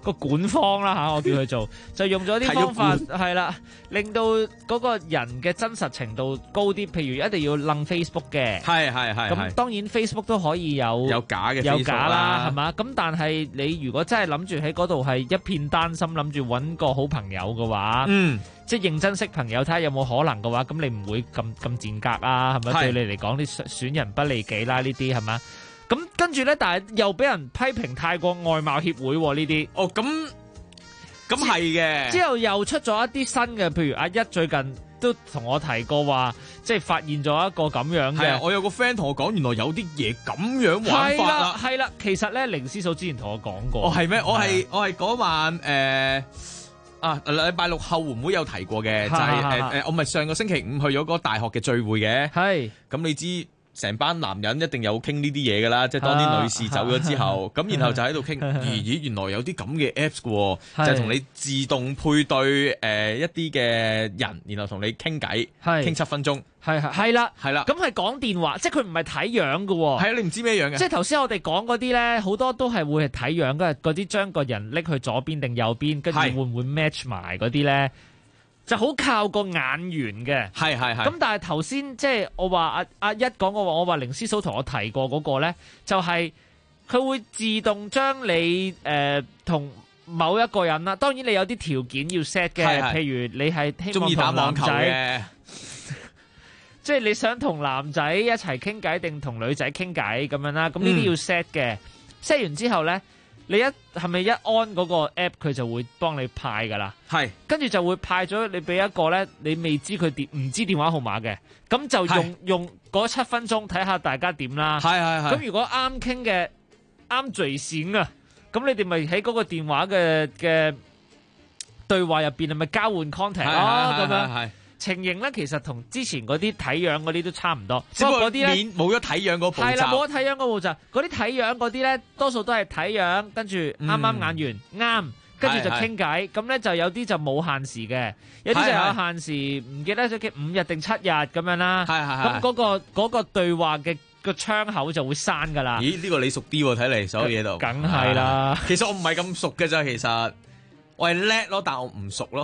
個管方啦嚇，我叫佢做，就用咗啲方法係啦，令到嗰個人嘅真實程度高啲。譬如一定要楞 Facebook 嘅， 係。 咁當然 Facebook 都可以有假嘅， 有假啦，係嘛？咁但係你如果真係諗住喺嗰度係一片丹心，諗住揾個好朋友嘅話，即係認真識朋友，睇下有冇可能嘅話，咁你唔會咁賤格啊，係咪？對你嚟講，你損人不利己啦，呢啲係嘛？咁跟住咧，但係又俾人批評太過外貌協會呢啲。 哦，咁係嘅。之後又出咗一啲新嘅，譬如阿一最近都同我提過話，即係發現咗一個咁樣嘅。 我有個 friend 同我講，原來有啲嘢咁樣玩法啦。 係啦，其實咧，凌思嫂之前同我講過。 哦，係咩？我係嗰晚禮拜六後會唔會有提過嘅？就係我咪上個星期五去咗個大學嘅聚會嘅。係。咁你知成班男人一定有傾呢啲嘢噶啦，即係當啲女士走咗之後，咁然後就喺度傾，咦原來有啲咁嘅 apps 嘅，就係同你自動配對一啲嘅人，然後同你傾偈，傾7分鐘。 係啦。咁係講電話，即係佢唔係睇樣嘅。係啊，你唔知咩樣嘅。 即係頭先我哋講嗰啲咧，好多都係會係睇樣嘅，嗰啲將個人拎去左邊定右邊，跟住會唔會 match 埋嗰啲咧？就好靠個眼緣嘅，係。咁但係頭先即係我話阿一講我話凌思嫂同我提過嗰個咧，就係佢會自動將你同某一個人啦，當然你有啲條件要 set 嘅，譬如你係希望同男仔，即係你想同男仔一齊傾偈定同女仔傾偈咁樣啦，咁呢啲要 set 嘅，set 完之後咧。你係咪一安嗰個 app 佢就會幫你派㗎啦？係，跟住就會派咗你俾一個咧，你未知佢唔知電話號碼嘅，咁就用嗰7分鐘睇下大家點啦。係。咁如果啱傾嘅啱最閃啊，咁你哋咪喺嗰個電話嘅對話入邊係咪交換 contact 咯？咁樣。情形咧，其實同之前嗰啲睇樣嗰啲都差唔多，不過嗰啲咧冇咗睇樣嗰步驟。係啦， 冇咗睇樣嗰步驟。嗰啲睇樣嗰啲咧，多數都係睇樣，跟住啱眼緣啱，跟住就傾偈。咁咧就有啲就冇限時嘅，有啲就有限時，唔記得咗幾5日定7日咁樣啦。咁嗰個對話嘅個窗口就會閂噶啦。 咦？呢個你熟啲喎，睇嚟所有嘢度。 梗係啦。 其實我唔係咁熟嘅咋，其實我係叻咯，但我唔熟咯。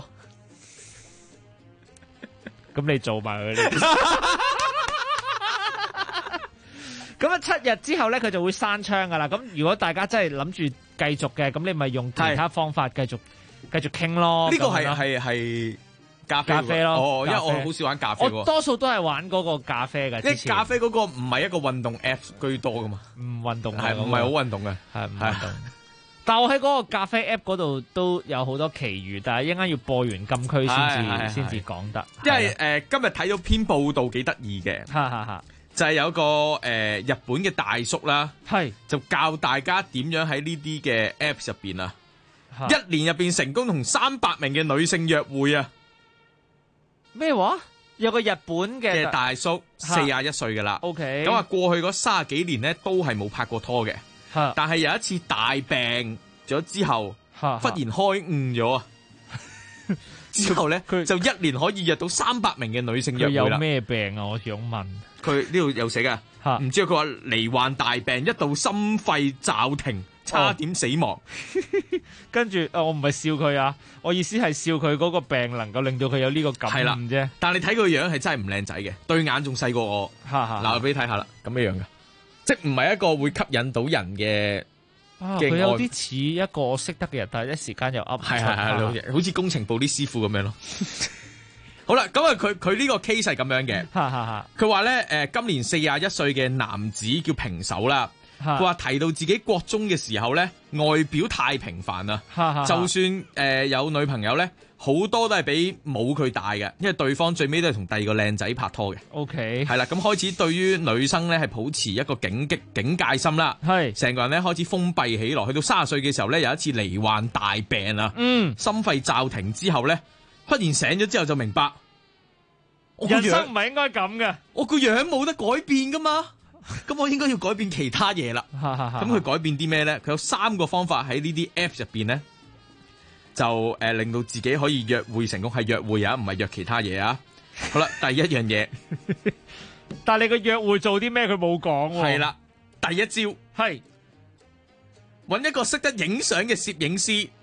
咁你做埋佢呢？咁啊7日之後咧，佢就會閂窗噶啦。咁如果大家真係諗住繼續嘅，咁你咪用其他方法繼續傾咯。 呢個係咖啡咯。哦，因為我好少玩咖啡。 我多數都係玩嗰個咖啡嘅。 即係咖啡嗰個唔係一個運動 Apps 居多噶嘛？ 唔運動係唔係好運動嘅？ 係唔運動。但我喺嗰個咖啡 app 嗰度都有好多奇遇，但係一陣間要播完禁區先至講得。 因為今日睇到篇報道幾得意嘅，就係有個日本嘅大叔啦，就教大家點樣喺呢啲嘅 apps 入邊啊，一年入邊成功同300名嘅女性約會啊！ 咩話？有個日本嘅大叔41歲噶啦 ，OK， 咁啊過去嗰30幾年咧都係冇拍過拖嘅。但係有一次大病咗之後，忽然開悟咗啊！之後咧，佢就一年可以約到300名嘅女性約會啦。 佢有咩病啊？我想問。 佢呢度有寫噶，唔知佢話罹患大病，一度心肺驟停，差點死亡。 跟住我唔係笑佢啊，我意思係笑佢嗰個病能夠令到佢有呢個感悟啫。 但係你睇佢個樣係真係唔靚仔嘅，對眼仲細過我。嗱，我俾你睇下啦，咁樣樣嘅。即唔係一個會吸引到人嘅， 佢有啲似一個我識得嘅人，但係一時間又噏唔出。 係，好似工程部啲師傅咁樣咯。好啦，咁啊，佢呢個 case 係咁樣嘅。佢話咧，今年41歲嘅男子叫平手啦。佢話提到自己國中嘅時候咧，外表太平凡啦，就算有女朋友咧，好多都係比冇佢大嘅，因為對方最尾都係同第二個靚仔拍拖嘅。 OK， 係啦，咁開始對於女生咧係保持一個警戒心啦，係成個人咧開始封閉起來。去到30歲嘅時候咧，有一次罹患大病啊，心肺驟停之後咧，忽然醒咗之後就明白， 人生唔係應該咁嘅， 我個樣冇得改變噶嘛。咁我應該要改變其他嘢啦。咁佢改變啲咩咧？佢有3個方法喺呢啲 Apps 入邊咧，就令到自己可以約會成功，係約會啊，唔係約其他嘢啊。好啦，第一樣嘢， 但係你個約會做啲咩？佢冇講。 係啦，第一招係揾一個識得影相嘅攝影師，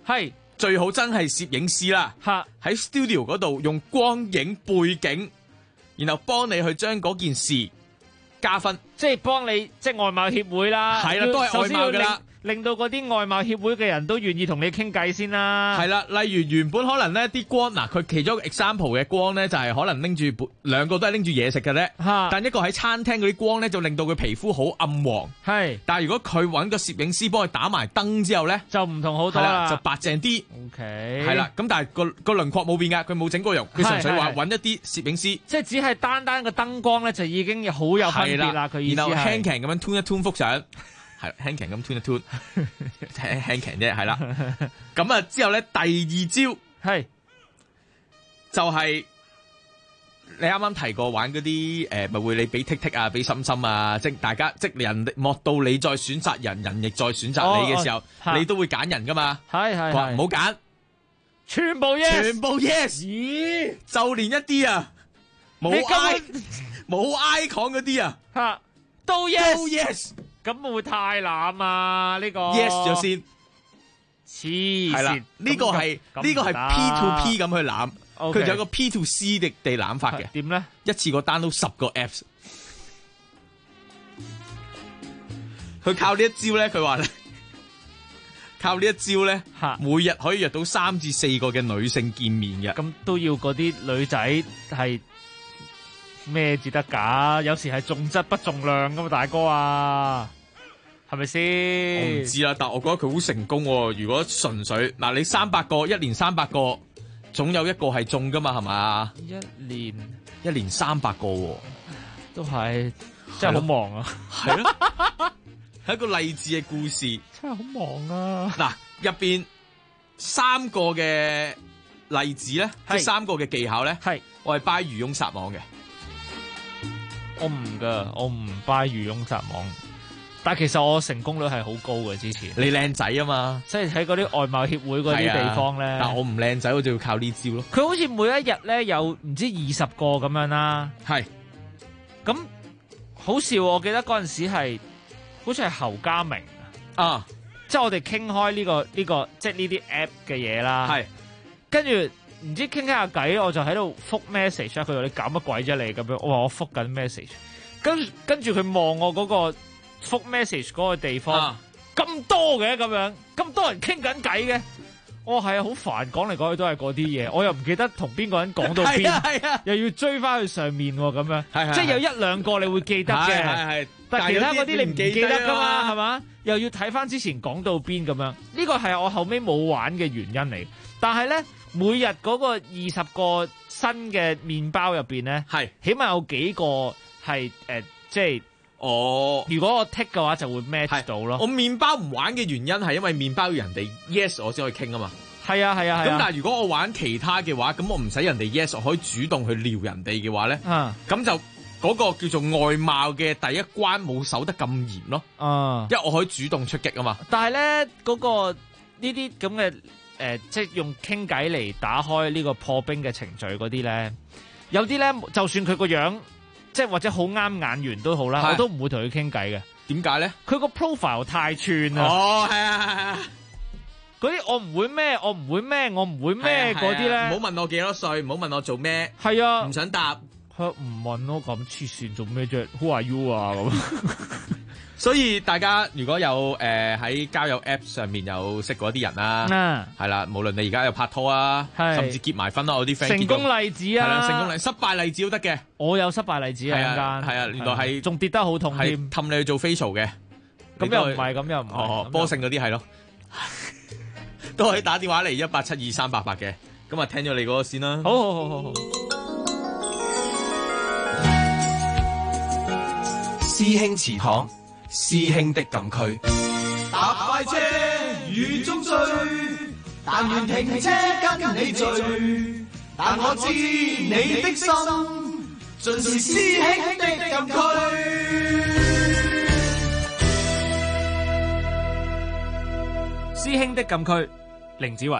係最好真係攝影師啦，喺 studio 嗰度用光影背景，然後幫你去將嗰件事加分， 即係幫你即係外貌協會啦， 係啦，都係外貌噶啦。 令到嗰啲外貌協會嘅人都願意同你傾偈先啦。 係啦，例如原本可能呢啲光，嗱佢其中一個 example 嘅光呢，就係可能拎住兩個都係拎住嘢食嘅啫。但一個喺餐廳嗰啲光呢，就令到佢皮膚好暗黃。 係， 但係如果佢揾個攝影師幫佢打埋燈之後呢， 就唔同好多啦， 就白淨啲。 OK， 係啦，咁但係個輪廓冇變㗎，佢冇整過容，佢純粹話揾一啲攝影師， 即係只係單單個燈光呢，就已經好有分別啦。佢意思係， 然後輕輕咁樣 tune 一 tune 幅相。係輕強咁 tune 一 tune， 輕強啫，係啦。咁啊之後咧，第二招係就係你啱啱提過玩嗰啲咪會你俾剔剔啊，俾心心啊，即係大家即人莫到你再選擇人，人亦再選擇你嘅時候，你都會揀人噶嘛。 係唔好揀， 全部 yes， 全部 yes。咦？就連一啲啊冇 icon 嗰啲啊， 都 yes， 都 yes。 咁會太濫啊！呢個 yes 咗先， 黐係啦，呢個係 P to P 咁去攬，佢就有個 P to C 地攬法嘅。 點咧？ 一次過 download 10個 apps， 佢靠呢一招咧，佢話咧，靠呢一招咧，每日可以約到3至4個嘅女性見面嘅。 咁都要嗰啲女仔係咩至得㗎？有時係重質不重量㗎嘛，大哥啊，係咪先？ 我唔知啦，但我覺得佢好成功喎。如果純粹嗱，你300個，一年300個，總有一個係中㗎嘛，係嘛？一年300個喎， 都係真係好忙啊！ 係咯，係一個勵志嘅故事， 真係好忙啊！ 嗱，入邊3個嘅例子咧，即係3個嘅技巧咧，我係拜漁翁撒網嘅。 我唔拜漁翁撒網，但係其實我成功率係好高嘅。之前你靚仔啊嘛， 即係喺嗰啲外貌協會嗰啲地方咧。 但我唔靚仔，我就要靠呢招咯。 佢好似每一日咧有唔知20個咁樣啦。 係， 咁好笑。我記得嗰陣時係好似係侯家明啊，即係我哋傾開呢個即係呢啲 app 嘅嘢啦。係，跟住。唔知傾下偈，我就喺度覆 message 啊！佢話你搞乜鬼啫你咁樣，我話我覆緊 message， 跟住佢望我嗰個覆 message 嗰個地方咁多嘅咁樣，咁多人傾緊偈嘅，我係好煩，講嚟講去都係嗰啲嘢，我又唔記得同邊個人講到邊，又要追翻去上面咁樣，即係有一兩個你會記得嘅，但係其他嗰啲你唔記得噶嘛，係嘛？又要睇翻之前講到邊咁樣，呢個係我後尾冇玩嘅原因嚟，但係咧。每日嗰個20個新嘅麵包入邊咧，係起碼有幾個係即係如果我剔嘅話就會 match 到咯。 我麵包唔玩嘅原因係因為麵包要人哋 yes 我先可以傾啊嘛。 係啊。 咁但係如果我玩其他嘅話，咁我唔使人哋 yes， 我可以主動去撩人哋嘅話咧，咁就嗰個叫做外貌嘅第一關冇守得咁嚴咯。因為我可以主動出擊啊嘛。 但係咧嗰個呢啲咁嘅。即係用傾偈嚟打開呢個破冰嘅程序嗰啲咧，有啲咧就算佢個樣即係或者好啱眼緣都好啦，我都唔會同佢傾偈嘅。點解咧？佢個 profile 太串啦。係。嗰啲我唔會咩嗰啲咧。 唔好問我幾多歲，唔好問我做咩。 係啊， 唔想答。 佢唔問咯，咁黐線做咩啫 ？Who are you 啊咁。 所以大家如果有喺交友 App 上面有識過啲人啦，係啦，無論你而家有拍拖啊，甚至結埋婚啦，我啲 friend 成功例子啊， 係啦，成功例子，失敗例子都得嘅。 我有失敗例子啊， 係啊，原來係仲跌得好痛添， 氹你去做 facial 嘅。 咁又唔係， 波性嗰啲係咯，都可以打電話嚟1872388嘅。咁啊，聽咗你嗰個先啦。 好。 師兄祠堂。師兄的禁區， 搭快車雨中追，但願停車跟你聚，但我知你的心盡是師兄的禁區。 師兄的禁區，凌子維。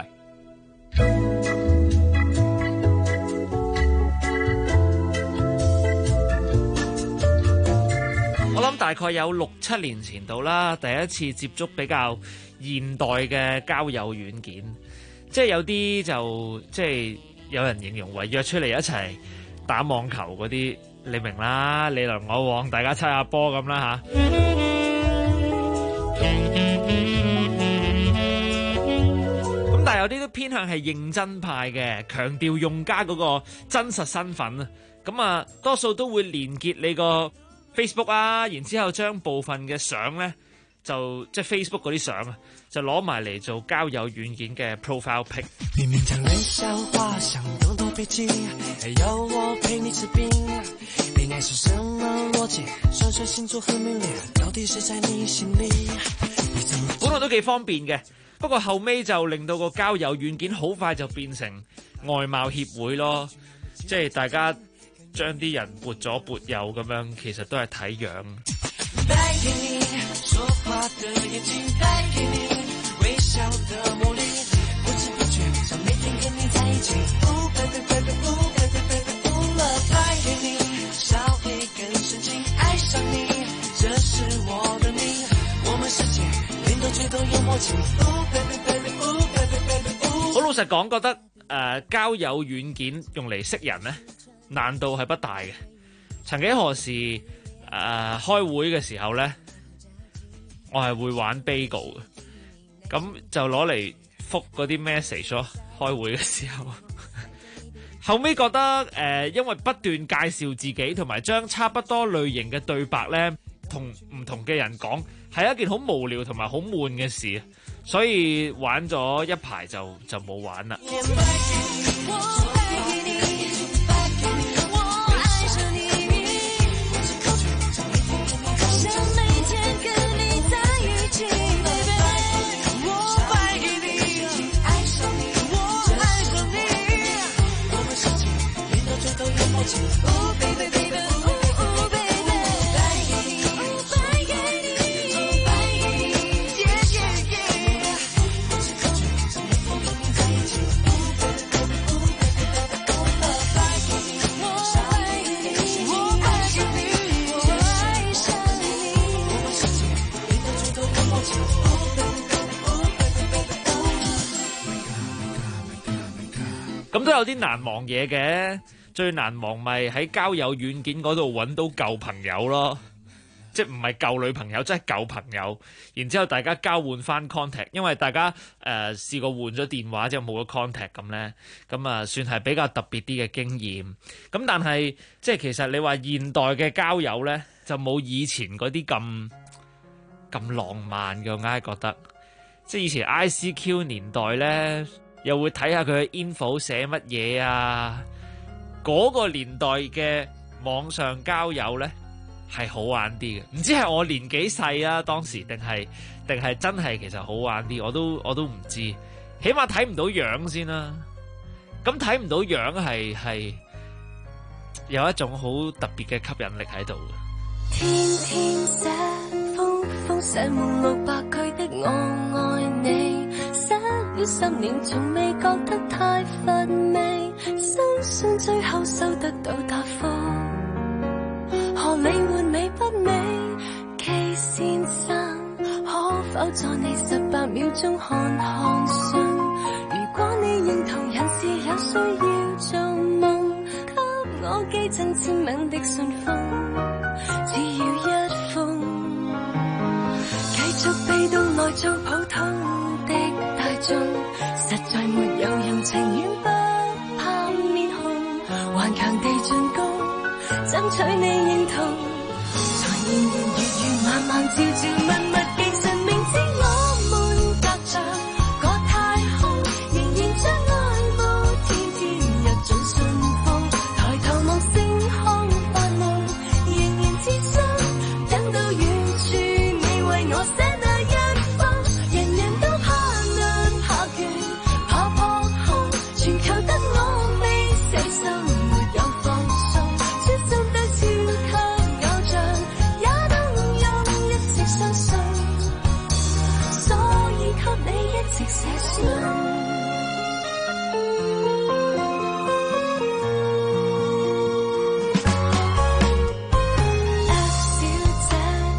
我諗諗大概有6-7年前度啦，第一次接觸比較現代嘅交友軟件，即係有啲就即係有人形容為約出嚟一齊打網球嗰啲，你明啦，你來我往，大家猜下波咁啦吓。咁但係有啲都偏向係認真派嘅，強調用家嗰個真實身份啊。咁啊，多數都會連結你個 Facebook 啊，然之後將部分嘅相呢，就即係 Facebook 嗰啲相啊，就攞埋嚟做交友軟件嘅 profile pic。明明講冷笑話，想動動飛機，要我陪你吃冰。戀愛是什麼邏輯？雙水星座和美麗，到底是在你心裡？本來都幾方便嘅，不過後尾就令到個交友軟件好快就變成外貌協會咯，即係大家將啲人撥左撥右咁樣，其實都係睇樣。帶給你說話的眼睛，帶給你微笑的魔力，不知不覺想每天跟你在一起。Oh baby baby oh baby baby oh love， 帶給你笑會更深情，愛上你，這是我的命，我們世界連到最都有默契。Oh baby baby oh baby baby oh。好老實講，覺得交友軟件用嚟識人呢，難度係不大嘅。曾幾何時開會嘅時候呢，我係會玩 Bagel 嘅，咁就攞嚟覆嗰啲 message 咯。開會嘅時候，後尾覺得因為不斷介紹自己，同埋將差不多類型嘅對白呢，同唔同嘅人講，係一件好無聊同埋好悶嘅事，所以玩咗一排就冇玩啦。咁都有啲難忘嘢嘅，最難忘咪喺交友軟件嗰度揾到舊朋友咯，即係唔係舊女朋友，即係舊朋友。然之後大家交換翻 contact， 因為大家試過換咗電話之後冇咗 contact 咁呢，咁啊算係比較特別啲嘅經驗。咁但係即係其實你話現代嘅交友呢，就冇以前嗰啲咁浪漫嘅，我硬係覺得。即係以前 ICQ 年代呢，又會睇下佢嘅 info 寫乜嘢啊？嗰個年代嘅網上交友呢係好玩啲嘅，唔知係我年紀細啊當時，定係真係其實好玩啲，我都唔知。起碼睇唔到樣先啦。咁睇唔到樣係有一種好特別嘅吸引力喺度嘅。天天寫風寫滿600句的我愛你，寫了10年從未覺得太乏味，相信最後收得到答覆，何理換美不美？K 先生可否在你18秒鐘看看信？如果你認同人是有需要做夢，給我寄贈簽名的信封，只要一封，繼續被動來做普通的大眾，實在沒有用情願不怕面紅，頑強地進攻，爭取你認同，在年年月月晚晚朝朝密密記神，明知我們隔着個太空，仍然將愛慕天天入進信封，抬頭望星空發夢，仍然自信，等到遠處你為我寫那一封，人人都怕難怕倦怕破空，全靠得我未死心沒有放鬆，專心對超級偶像也動容，一直相信，所以給你一直寫信。F 小姐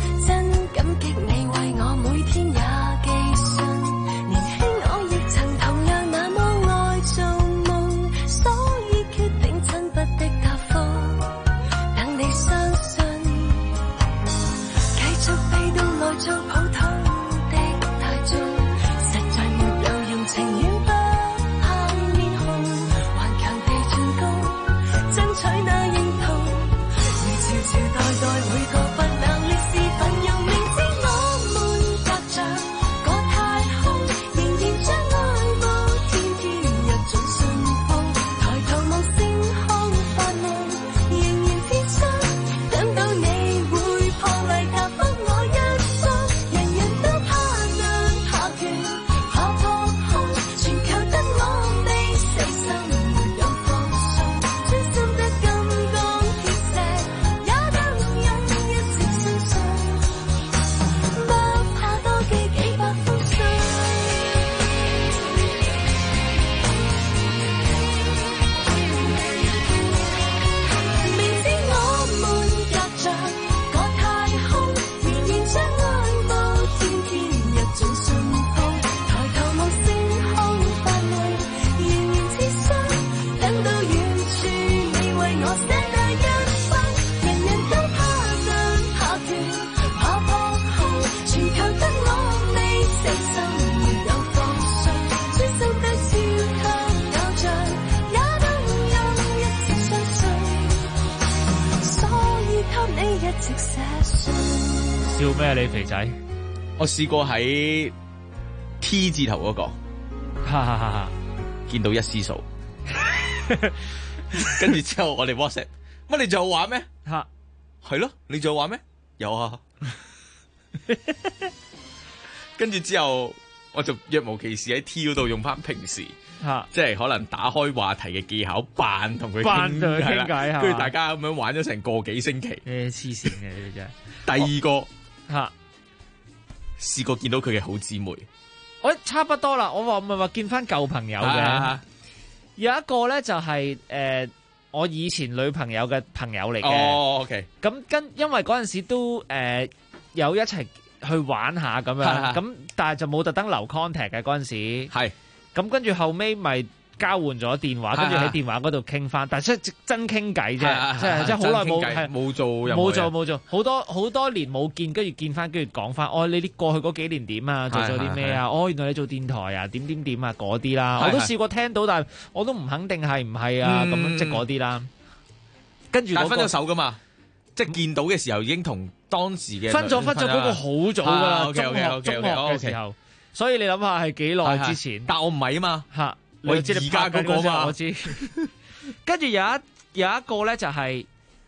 咩啊？你肥仔？ 我試過喺 T 字頭嗰個，見到一絲數，跟住之後我哋 WhatsApp， 乜你仲有玩咩？係咯，你仲有玩咩？有啊。跟住之後我就若無其事喺 T 嗰度用翻平時。即係可能打開話題嘅技巧，扮同佢傾偈，跟住大家咁樣玩咗成個幾星期。 黐線嘅你真係。 第二個試過見到佢嘅好姊妹， 我差不多啦。我話唔係話見翻舊朋友嘅，有一個咧就係我以前女朋友嘅朋友嚟嘅。 哦 ，OK。 咁因為嗰陣時都有一齊去玩下咁樣，咁但係就冇特登留 contact 嘅嗰陣時。係。咁跟住後尾咪交換咗電話，跟住喺電話嗰度傾翻，但係真傾偈啫，即係好耐冇做好多年冇見，跟住見翻，跟住講翻，你啲過去嗰幾年點啊，做咗啲咩啊？原來你做電台啊，點啊嗰啲啦，我都試過聽到，但係我都唔肯定係唔係啊，咁樣即係嗰啲啦。跟住但係分咗手噶嘛，即係見到嘅時候已經同當時嘅分咗嗰個好早噶啦，中學嘅時候。所以你諗下係幾耐之前？ 但我唔係啊嘛， 我而家嗰個嘛， 我知。跟住有一個咧就係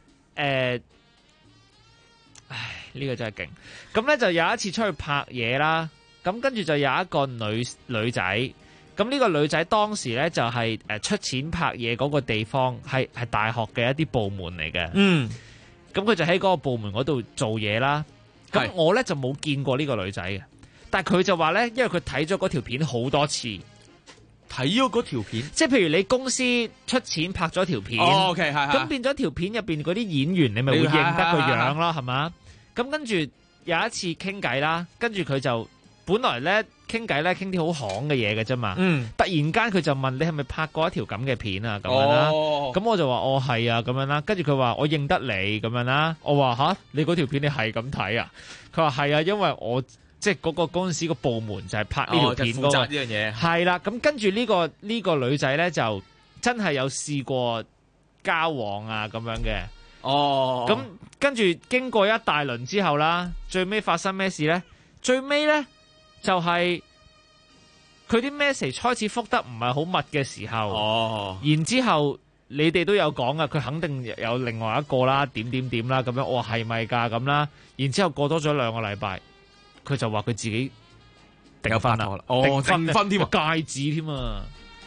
呢個真係勁。咁咧就有一次出去拍嘢啦，咁跟住就有一個女仔，咁呢個女仔當時咧就係出錢拍嘢嗰個地方係大學嘅一啲部門嚟嘅。咁佢就喺嗰個部門嗰度做嘢啦。咁我咧就冇見過呢個女仔嘅。但係佢就話咧，因為佢睇咗嗰條片好多次， 睇咗嗰條片， 即係譬如你公司出錢拍咗條片 ，OK 係， 咁變咗條片入邊嗰啲演員，你咪會認得個樣咯，係嘛？咁跟住有一次傾偈啦，跟住佢就本來咧傾偈咧傾啲好行嘅嘢嘅啫嘛，突然間佢就問你係咪拍過一條咁嘅片啊咁樣啦，咁我就話係啊咁樣啦，跟住佢話我認得你咁樣啦，我話吓你嗰條片你係咁睇啊？佢話係啊，因為我。即係嗰陣時個部門就係拍呢條片負責呢樣嘢， 係啦。咁跟住呢個女仔咧就真係有試過交往啊咁樣嘅。咁跟住經過一大輪之後啦，最尾發生咩事咧？最尾咧就係佢啲 message 開始覆得唔係好密嘅時候。然之後你哋都有講啊，佢肯定有另外一個啦，點啦咁樣。我話係咪㗎咁啦？然之後過多咗2個禮拜。佢就話佢自己訂婚啦，訂婚添啊，戒指添啊，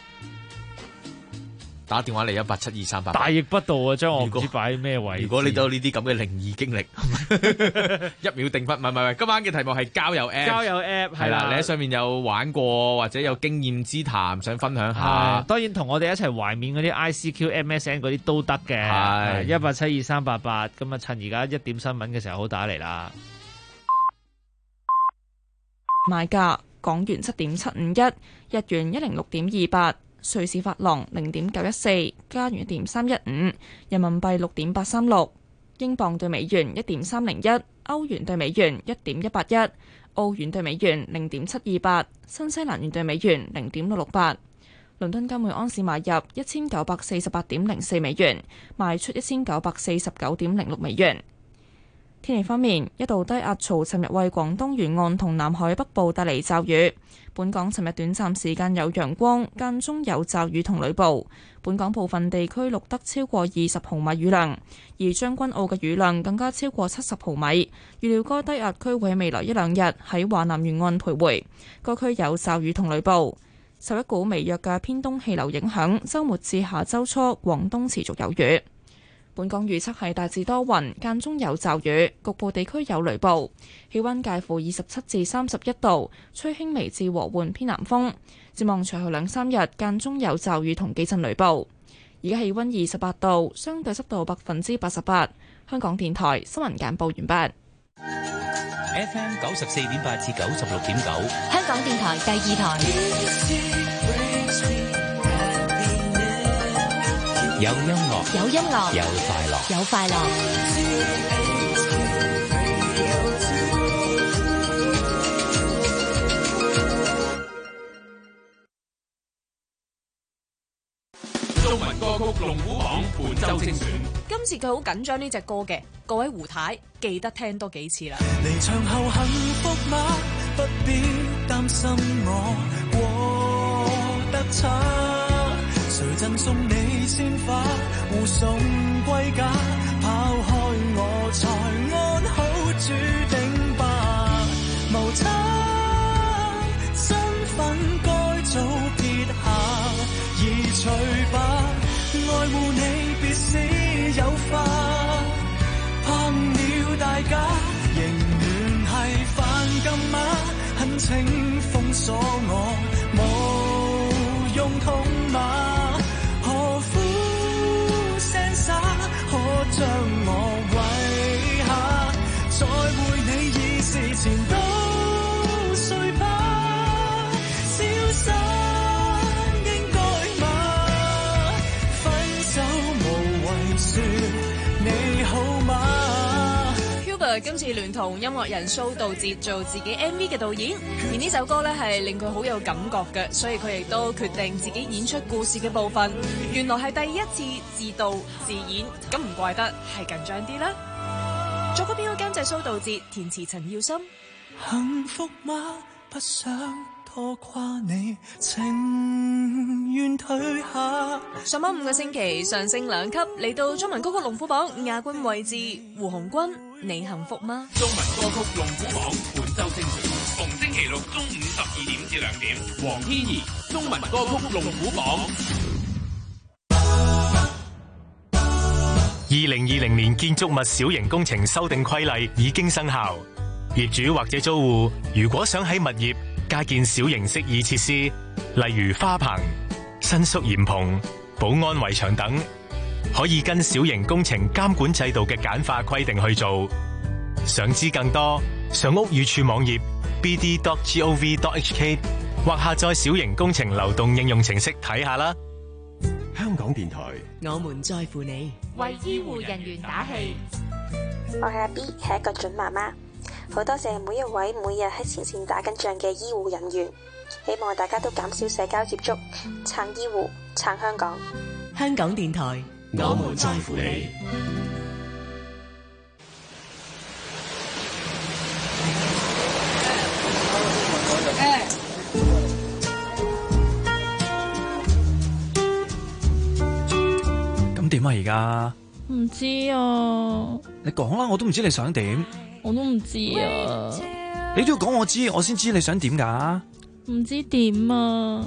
打電話嚟1872388， 大逆不道啊！將我唔知擺咩位。 如果你都有呢啲咁嘅靈異經歷，一秒訂婚，唔係，今晚嘅題目係交友 app， 交友 app 係啦， 你喺上面有玩過或者有經驗之談，想分享下。 當然同我哋一齊懷緬嗰啲 ICQ、MSN 嗰啲都得嘅，1872388。咁啊，趁而家1點新聞嘅時候好打嚟啦。 買價港元7.751，日元106.28，瑞士法郎0.914，加元1.315，人民幣6.836，英鎊對美元1.301，歐元對美元1.181，澳元對美元0.728，新西蘭元對美元0.668。倫敦金每盎司買入1948.04美元，賣出1949.06美元。天氣方面，一道低壓槽尋日為廣東沿岸同南海北部帶嚟驟雨。本港尋日短暫時間有陽光，間中有驟雨同雷暴。本港部分地區錄得超過20毫米雨量，而將軍澳嘅雨量更加超過70毫米。預料該低壓區會喺未來1-2日喺華南沿岸徘徊，該區有驟雨同雷暴。受一股微弱嘅偏東氣流影響，週末至下週初廣東持續有雨。本港預測係大致多雲，間中有驟雨，局部地區有雷暴。氣溫介乎27至31度，吹輕微至和緩偏南風。展望隨後2-3日，間中有驟雨同幾陣雷暴。而家氣溫28度，相對濕度88%。香港電台新聞簡報完畢。 FM 94.8至96.9， 香港電台第2台。 有音樂， 有音樂， 有快樂， 有快樂。 中文歌曲龍虎榜本周精選。 今次佢好緊張呢隻歌嘅，各位胡太記得聽多幾次啦。 離場後幸福嗎？不必擔心我過得差。誰贈送你鮮花，護送歸家，拋開我才安好注定吧。無差身份該早撇下，移除吧。愛護你別使有花，碰了大家仍然係犯禁嗎？恨情封鎖我無用痛罵。可將我遺下，再會你已是前度，誰怕消失應該嗎？分手無謂說你好嗎？ Hubert 今次聯同音樂人蘇道哲做自己 MV 嘅導演，而呢首歌咧係令佢好有感覺嘅，所以佢亦都決定自己演出故事嘅部分。原來係第一次自導自演，咁唔怪得係緊張啲啦。作曲編曲監製蘇道哲，填詞陳耀森。 幸福嗎？不想拖垮你，情願退下。 上榜5個星期，上升2級，嚟到中文歌曲龍虎榜亞軍位置，胡鴻鈞，你幸福嗎？ 中文歌曲龍虎榜本周精選，逢星期六中午12點至2點，黃天怡中文歌曲龍虎榜。 2020年建築物小型工程修訂規例已經生效，業主或者租戶如果想喺物業加建小型適意設施，例如花棚、伸縮簷篷、保安圍牆等，可以跟小型工程監管制度嘅簡化規定去做。想知更多，上屋宇署網頁 bd.gov.hk 或下載小型工程流動應用程式睇下啦。 香港電台， 我們在乎你， 為醫護人員打氣。 我係阿 B， 係一個準媽媽，好多謝每一位每日喺前線打緊仗嘅醫護人員，希望大家都減少社交接觸，撐醫護，撐香港。 香港電台， 我們在乎你。 點啊而家？ 唔知啊。 你講啦，我都唔知你想點。 我都唔知啊。 你都要講我知，我先知你想點㗎。 唔知點啊。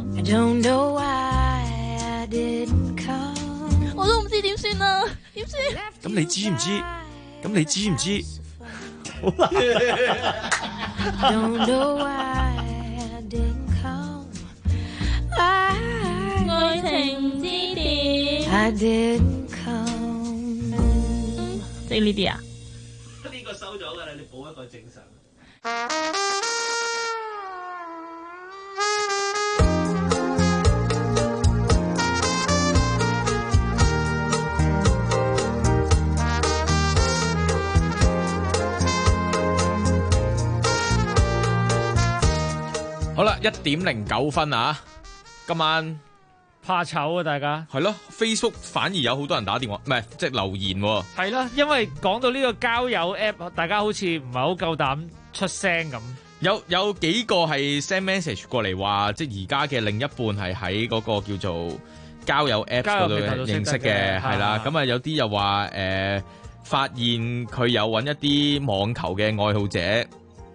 我都唔知點算啊，點算？ 咁你知唔知？咁你知唔知？好啦。 愛情之點。即係呢啲啊？ 呢個收咗㗎啦，你補一個正常。 好啦，1:09啊，今晚。 怕醜啊！大家係咯 ，Facebook 反而有好多人打電話，唔係即係留言喎。 係啦，因為講到呢個交友 app， 大家好似唔係好夠膽出聲咁。 有幾個係 send message 過嚟話，即係而家嘅另一半係喺嗰個叫做交友 app 嗰度認識嘅，係啦。咁啊有啲又話發現佢有揾一啲網球嘅愛好者。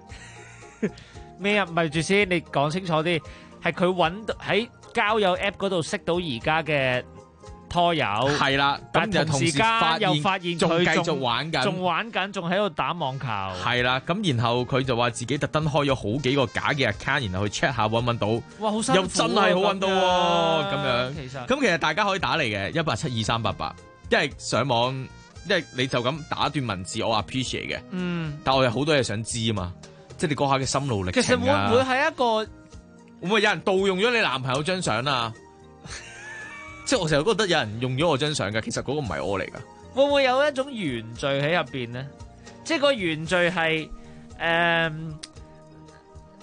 咩啊？咪住先，你講清楚啲，係佢揾到喺交友 app 嗰度識到而家嘅拖友， 係啦， 但同時間又發現佢繼續玩緊， 仲喺度打網球， 係啦。咁然後佢就話自己特登開咗好幾個假嘅 account，然後去 check 下揾到， 哇，好辛苦， 又真係好揾到喎。咁樣其實大家可以打嚟嘅1872388，因為上網，因為你就咁打段文字，我 appreciate 嘅，但我有好多嘢想知啊嘛，即係你嗰下嘅心路歷程啊。 其實會唔會係一個？ 會唔會有人盜用咗你男朋友張相啊？即係我成日覺得有人用咗我張相嘅，其實嗰個唔係我嚟噶。 會唔會有一種原罪喺入邊呢？即係個原罪係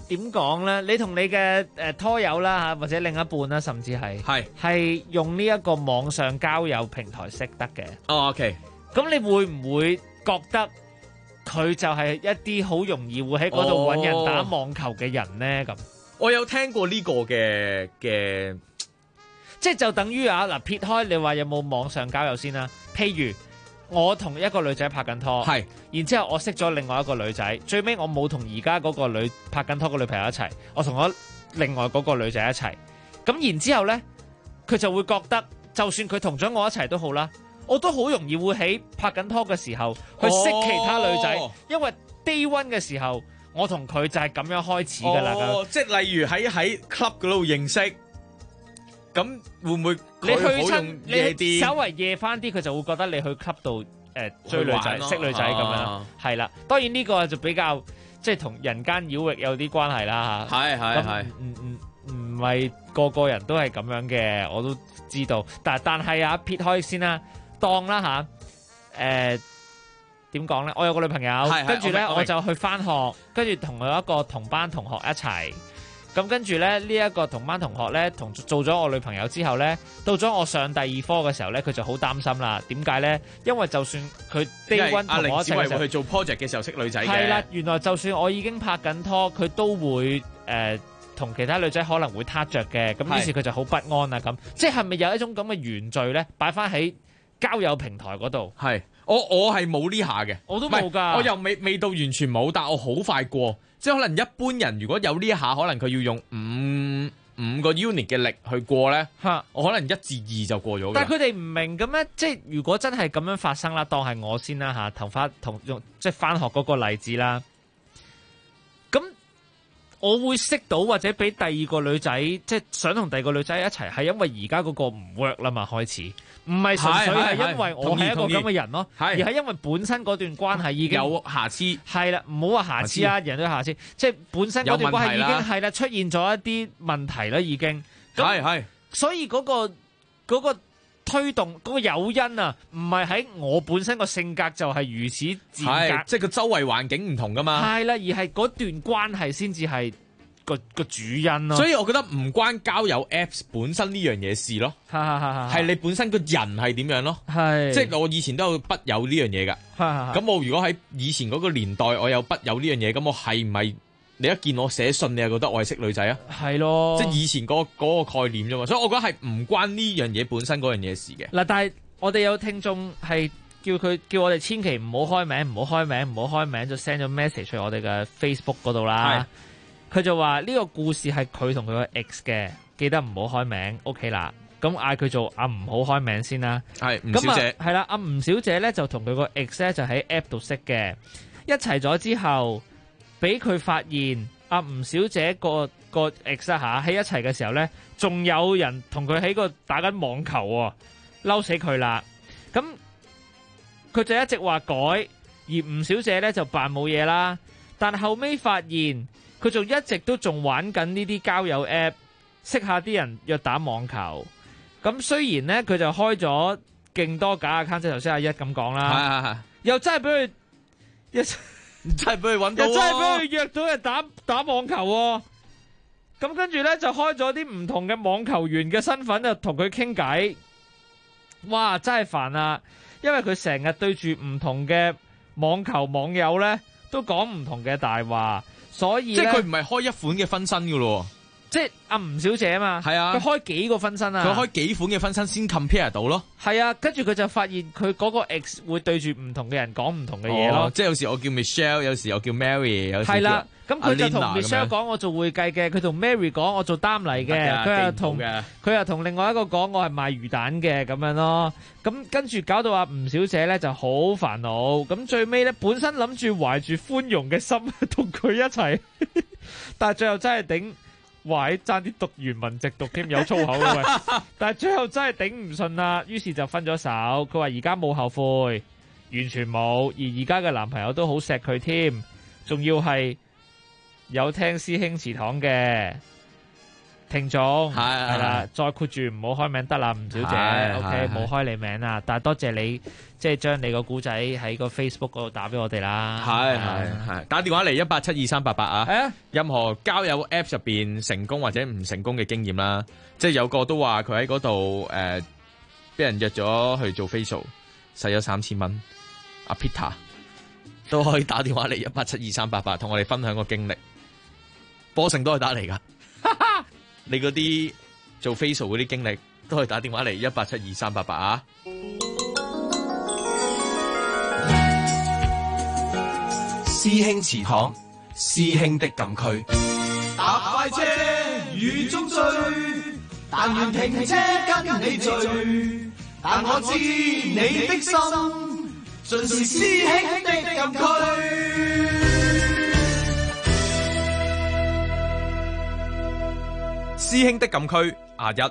點講咧？你同你嘅拖友啦嚇，或者另一半啦，甚至係用呢一個網上交友平台識得嘅。 哦 ，OK。 咁你會唔會覺得佢就係一啲好容易會喺嗰度揾人打網球嘅人呢？咁我有聽過呢個嘅， 即係就等於嗱，撇開你話有冇網上交友先啦。譬如我同一個女仔拍緊拖，然之後我識咗另外一個女仔，最尾我冇同而家嗰個拍緊拖嘅女朋友一齊，我同咗另外嗰個女仔一齊。咁然之後呢，佢就會覺得，就算佢同咗我一齊都好啦。我都好容易會喺拍緊拖嘅時候去識其他女仔，因為 day one 嘅時候我同佢就係咁樣開始㗎啦。 即係例如喺 club 嗰度認識，咁會唔會你去親你稍為夜翻啲，佢就會覺得你去 club 度追女仔、識女仔咁樣。係啦，當然呢個就比較即係同人間妖域有啲關係啦嚇。係。唔係個個人都係咁樣嘅，我都知道。但係撇開先啦。當啦吓，點講咧？我有個女朋友，跟住咧我就去翻學，跟住同佢一個同班同學一齊。咁跟住咧呢一個同班同學咧，做咗我女朋友之後咧，到咗我上第二科嘅時候咧，佢就好擔心啦。點解咧？因為就算佢 day one 同我一齊嘅時候， 會去做 project 嘅時候識女仔嘅。 係啦，原來就算我已經拍緊拖，佢都會同其他女仔可能會撻着嘅。咁於是佢就好不安啊。咁即係咪有一種咁嘅原罪咧？擺翻喺交友平台嗰度， 我係冇呢下嘅， 我都冇㗎， 我又未到完全冇，但我好快過，即係可能一般人如果有呢一下，可能佢要用五個 unit 嘅力去過咧，我可能1至2就過咗。 但係佢哋唔明咁咧，即係如果真係咁樣發生啦，當係我先啦嚇，同用即係返學嗰個例子啦，咁我會識到或者俾第二個女仔，即係想同第二個女仔一齊，係因為而家嗰個唔 work 啦嘛，開始。唔係純粹係因為我係一個咁嘅人咯，而係因為本身嗰段關係已經有瑕疵。係啦，唔好話瑕疵啊，人都有瑕疵，即係本身嗰段關係已經係啦，出現咗一啲問題啦，已經。係。所以嗰個推動嗰個誘因啊，唔係喺我本身個性格就係如此賤格， 即係個周圍環境唔同噶嘛。 係啦，而係嗰段關係先至係個主因咯。 所以我覺得唔關交友 Apps 本身呢樣嘢事咯，係你本身個人係點樣咯。即係我以前都有筆友呢樣嘢㗎。咁我如果喺以前嗰個年代我有筆友呢樣嘢，咁我係唔係你一見我寫信你就覺得我係識女仔啊？係咯，即係以前嗰個概念啫嘛。所以我覺得係唔關呢樣嘢本身嗰樣嘢事嘅。 嗱，但係我哋有聽眾係叫我哋千祈唔好開名，唔好開名，唔好開名，就 send 咗 message 去我哋嘅 Facebook 嗰度啦。佢就話呢個故事係佢同佢個 ex 嘅，記得唔好開名 ，OK 啦。咁嗌佢做阿吳好開名先啦。係吳小姐，係啦，阿吳小姐咧就同佢個 ex 咧就喺 app 度識嘅，一齊咗之後，俾佢發現阿吳小姐個 ex 啊喺一齊嘅時候咧，仲有人同佢喺個打緊網球喎，嬲死佢啦。咁佢就一直話改，而吳小姐咧就扮冇嘢啦。但後尾發現佢仲一直都仲玩緊呢啲交友 app， 識下啲人約打網球。咁雖然咧佢就開咗勁多假 account，即係頭先阿一咁講啦，又真係俾佢真係俾佢揾到， 又真係俾佢約到人打網球喎。咁跟住咧就開咗啲唔同嘅網球員嘅身份，就同佢傾偈。哇，真係煩啊！因為佢成日對住唔同嘅網球網友咧，都講唔同嘅大話，所以即係佢唔係開一款嘅分身噶咯。 即係阿吳小姐啊嘛，係啊，佢開幾個分身啊， 佢開幾款嘅分身先 compare 到咯。 係啊，跟住佢就發現佢嗰個 ex 會對住唔同嘅人講唔同嘅嘢咯。 即係有時我叫 Michelle， 有時我叫 Mary， 有時係啦。咁佢就同 Michelle 講我做會計嘅，佢同 Mary 講我做擔泥嘅，佢又同另外一個講我係賣魚蛋嘅咁樣咯。咁跟住搞到阿吳小姐咧就好煩惱。咁最尾咧本身諗住懷住寬容嘅心同佢一齊，但係最後真係頂。哇！爭啲讀完文直讀添，有粗口嘅喂！但係最後真係頂唔順啦，於是就分咗手。佢話而家冇後悔，完全冇。而家嘅男朋友都好錫佢添，仲要係有聽師兄祠堂嘅。 聽眾係啦，再括住唔好開名得啦，吳小姐 ，OK， 冇開你名啦，但係多謝你即係將你個故仔喺個 Facebook 嗰度打俾我哋啦， 係打電話嚟1872388啊，任何交友 Apps 入邊成功或者唔成功嘅經驗啦，即係有個都話佢喺嗰度俾人約咗去做 facial， 使咗3000蚊，阿 Peter 都可以打電話嚟1872388，同我哋分享個經歷，波成都係打嚟噶。你嗰啲做 facial 嗰啲經歷都可以打電話嚟1872388啊！ 師兄祠堂，師兄的禁區。 搭快車雨中追，但願停車跟你聚。但我知你的心，盡是師兄的禁區。 師兄的禁區1。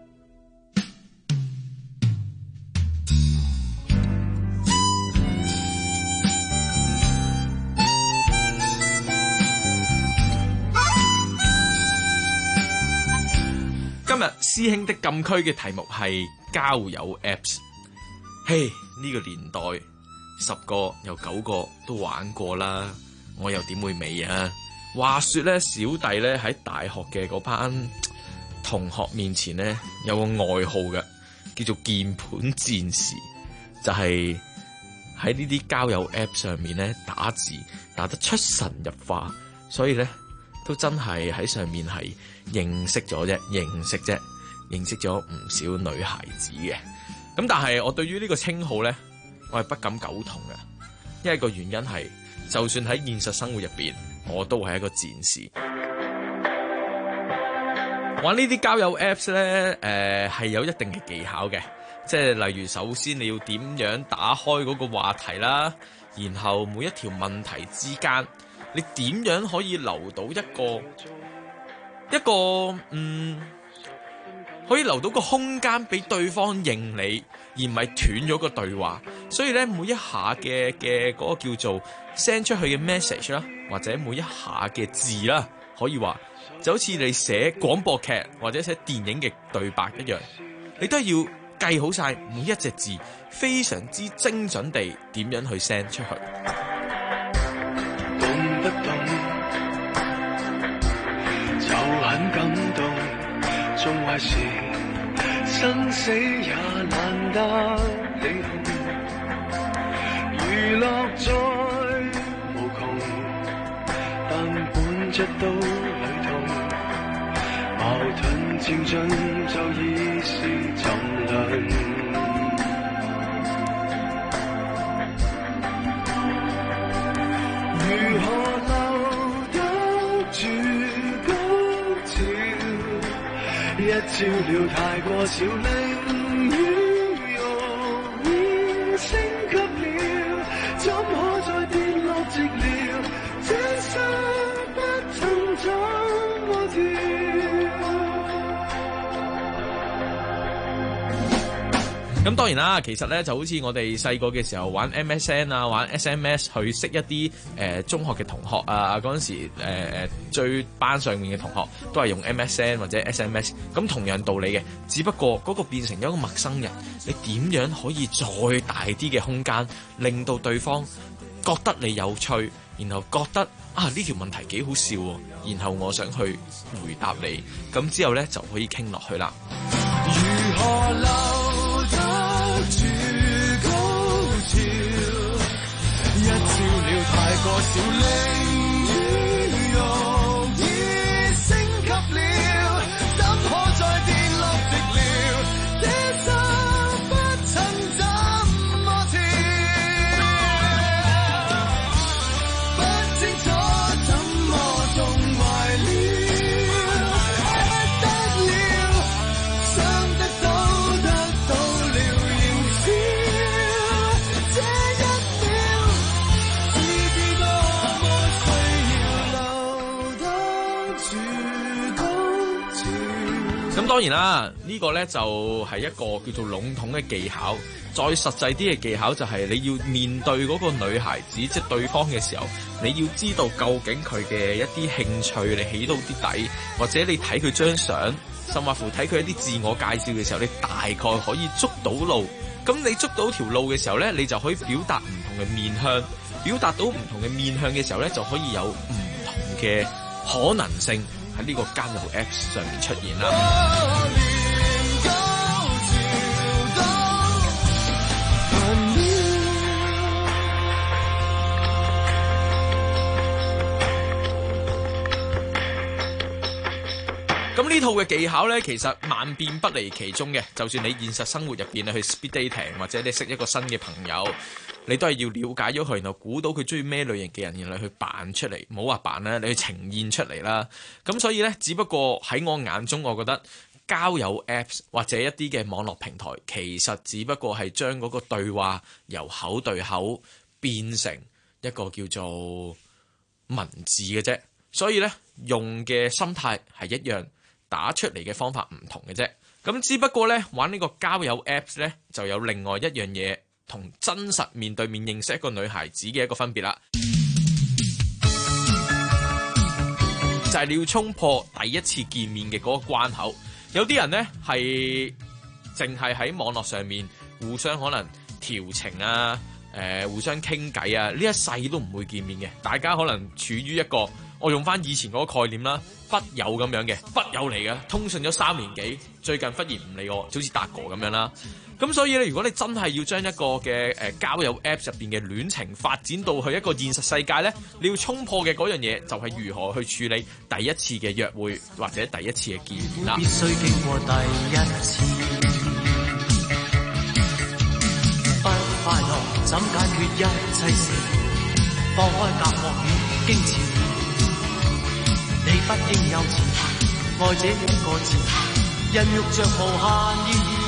今日師兄的禁區嘅題目係交友 Apps。嘿，呢個年代10個有9個都玩過啦，我又點會未啊？話說咧，小弟咧喺大學嘅嗰班同學面前咧有個外號嘅，叫做鍵盤戰士，就係喺呢啲交友 App 上面咧打字打得出神入化，所以咧都真係喺上面係認識咗唔少女孩子嘅。咁但係我對於呢個稱號咧，我係不敢苟同嘅，因為個原因係，就算喺現實生活入邊，我都係一個戰士。玩呢啲交友 Apps 咧，係有一定嘅技巧嘅，即係例如首先你要點樣打開嗰個話題啦，然後每一條問題之間，你點樣可以留到一個可以留到個空間俾對方認你，而唔係斷咗個對話。所以咧，每一下嘅嗰個叫做 send 出去嘅 message 啦，或者每一下嘅字啦，可以話就好似你寫廣播劇或者寫電影嘅對白一樣，你都係要計好晒每一隻字，非常之精準地點樣去 send 出去。 動不動就很感動，做壞事生死也難得你控，娛樂在無窮，但本質都雷同，矛盾漸進就已是沉淪。如何留得住高潮？一照了太過少，寧願容易升級了，怎可再跌落寂寥？這生不曾怎麼跳？ 咁當然啦，其實咧就好似我哋細個嘅時候玩 MSN 啊，玩 SMS 去識一啲中學嘅同學啊，嗰陣時最班上面嘅同學都係用 MSN 或者 SMS， 咁同樣道理嘅，只不過嗰個變成咗一個陌生人，你點樣可以再大啲嘅空間，令到對方覺得你有趣，然後覺得啊呢條問題幾好笑喎，然後我想去回答你，咁之後咧就可以傾落去啦。 如何留得住高潮？一照了太過少，寧願容易升級了，怎可再跌落寂寥？這生不曾怎麼跳？不清楚怎麼縱壞了，不得了，想得到了，仍少這一秒，知知多麼需要留得住高潮。 咁當然啦，呢個呢就係一個叫做籠統嘅技巧。再實際啲嘅技巧就係你要面對嗰個女孩子，即係對方嘅時候，你要知道究竟佢嘅一啲興趣，你起到啲底，或者你睇佢張相，甚或乎睇佢一啲自我介紹嘅時候，你大概可以捉到路。咁你捉到條路嘅時候呢，你就可以表達唔同嘅面向，表達到唔同嘅面向嘅時候呢，就可以有唔同嘅可能性喺呢個交友 Apps 上面出現啦。咁呢套嘅技巧呢，其實萬變不離其宗嘅。就算你現實生活入邊去 speed dating， 或者你識一個新嘅朋友，你都係要了解咗佢，然後估到佢中意咩類型嘅人，然後去扮出嚟，唔好話扮啦，你去呈現出嚟啦。咁所以呢，只不過喺我眼中，我覺得交友 Apps 或者一啲嘅網絡平台，其實只不過係將嗰個對話由口對口變成一個叫做文字嘅啫。所以呢，用嘅心態係一樣，打出嚟嘅方法唔同嘅啫，咁只不過呢，玩呢個交友 Apps 呢，就有另外一樣嘢，同真實面對面認識一個女孩子嘅一個分別啦，就係你要衝破第一次見面嘅嗰個關口。有啲人呢，係淨係喺網絡上面互相可能調情啊，互相傾偈啊，呢一世都唔會見面嘅，大家可能處於一個，我用翻以前嗰個概念啦，筆友咁樣嘅，筆友嚟嘅，通訊咗3年幾，最近忽然唔理我，就好似達哥咁樣啦。咁所以咧，如果你真係要將一個嘅交友 Apps 入邊嘅戀情發展到去一個現實世界咧，你要衝破嘅嗰樣嘢就係如何去處理第一次嘅約會或者第一次嘅見面啦。 必須經過第一次，不快樂怎解決一切事？放開隔膜與經潮。你不應有錢，愛這一個字，孕育着無限意義。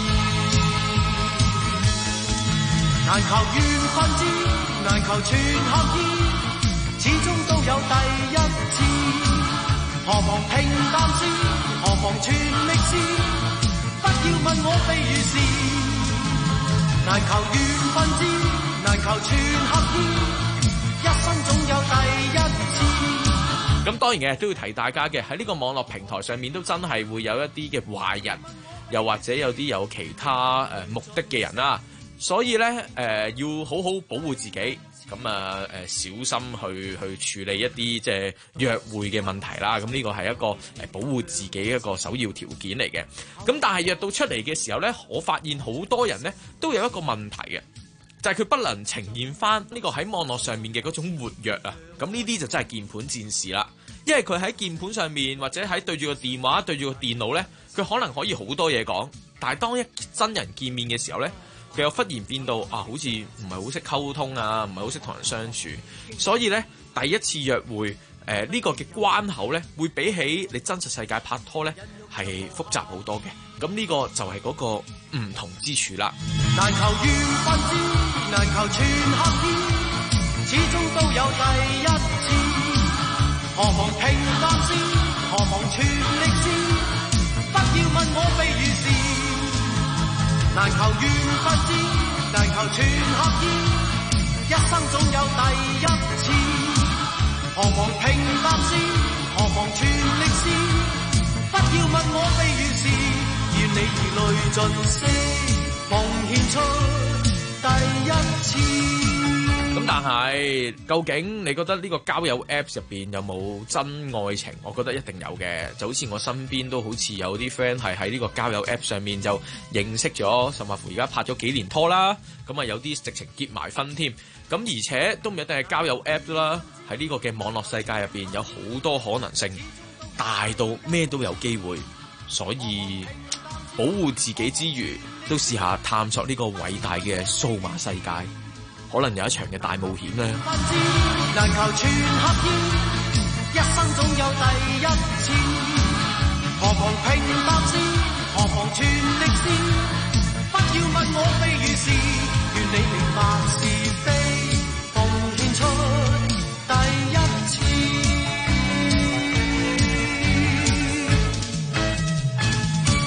難求緣分知，難求全合意，始終都有第一次。何妨平淡事，何妨全力試，不要問我非與是。難求緣分知，難求全合意，一生總有第一次。 咁當然嘅都要提大家嘅，喺呢個網絡平台上面都真係會有一啲嘅壞人，又或者有啲有其他目的嘅人啦。所以呢，要好好保護自己，咁小心去處理一啲即係約會嘅問題啦。咁呢個係一個保護自己一個首要條件嚟嘅。咁但係約到出嚟嘅時候呢，我發現好多人呢都有一個問題嘅，就係佢不能呈現翻呢個喺網絡上面嘅嗰種活躍啊。咁呢啲就真係鍵盤戰士啦。因為佢喺鍵盤上面或者喺對住個電話對住個電腦呢，佢可能可以好多嘢講，但係當一真人見面嘅時候呢，佢又忽然變到好似唔係好識溝通啊，唔係好識同人相處。所以呢，第一次約會呢個嘅關口呢，會比起你真實世界拍拖呢係複雜好多嘅。咁呢個就係嗰個唔同之處啦。 難求緣分知，難求全合意，始終都有第一次。何妨平淡事，何妨全力試，不要問我非與是。難求緣分知，難求全合意，一生總有第一次。何妨平淡事，何妨全力試，不要問我非與是。願你如淚盡瀉，奉獻出第一次。 咁但係，究竟你覺得呢個交友 Apps 入邊有冇真愛情？我覺得一定有嘅。就好似我身邊都好似有啲 friend 係喺呢個交友 Apps 上面就認識咗，甚至乎而家拍咗幾年拖啦。咁啊有啲直情結埋婚添。咁而且都唔一定係交友 Apps 啦。喺呢個嘅網絡世界入邊有好多可能性，大到咩都有機會。所以保護自己之餘，都試下探索呢個偉大嘅數碼世界。可能有一場嘅大冒險咧。 難求全合意，一生總有第一次。何妨平淡事，何妨全力試，不要問我非與是。願你明白是非，奉獻出第一次。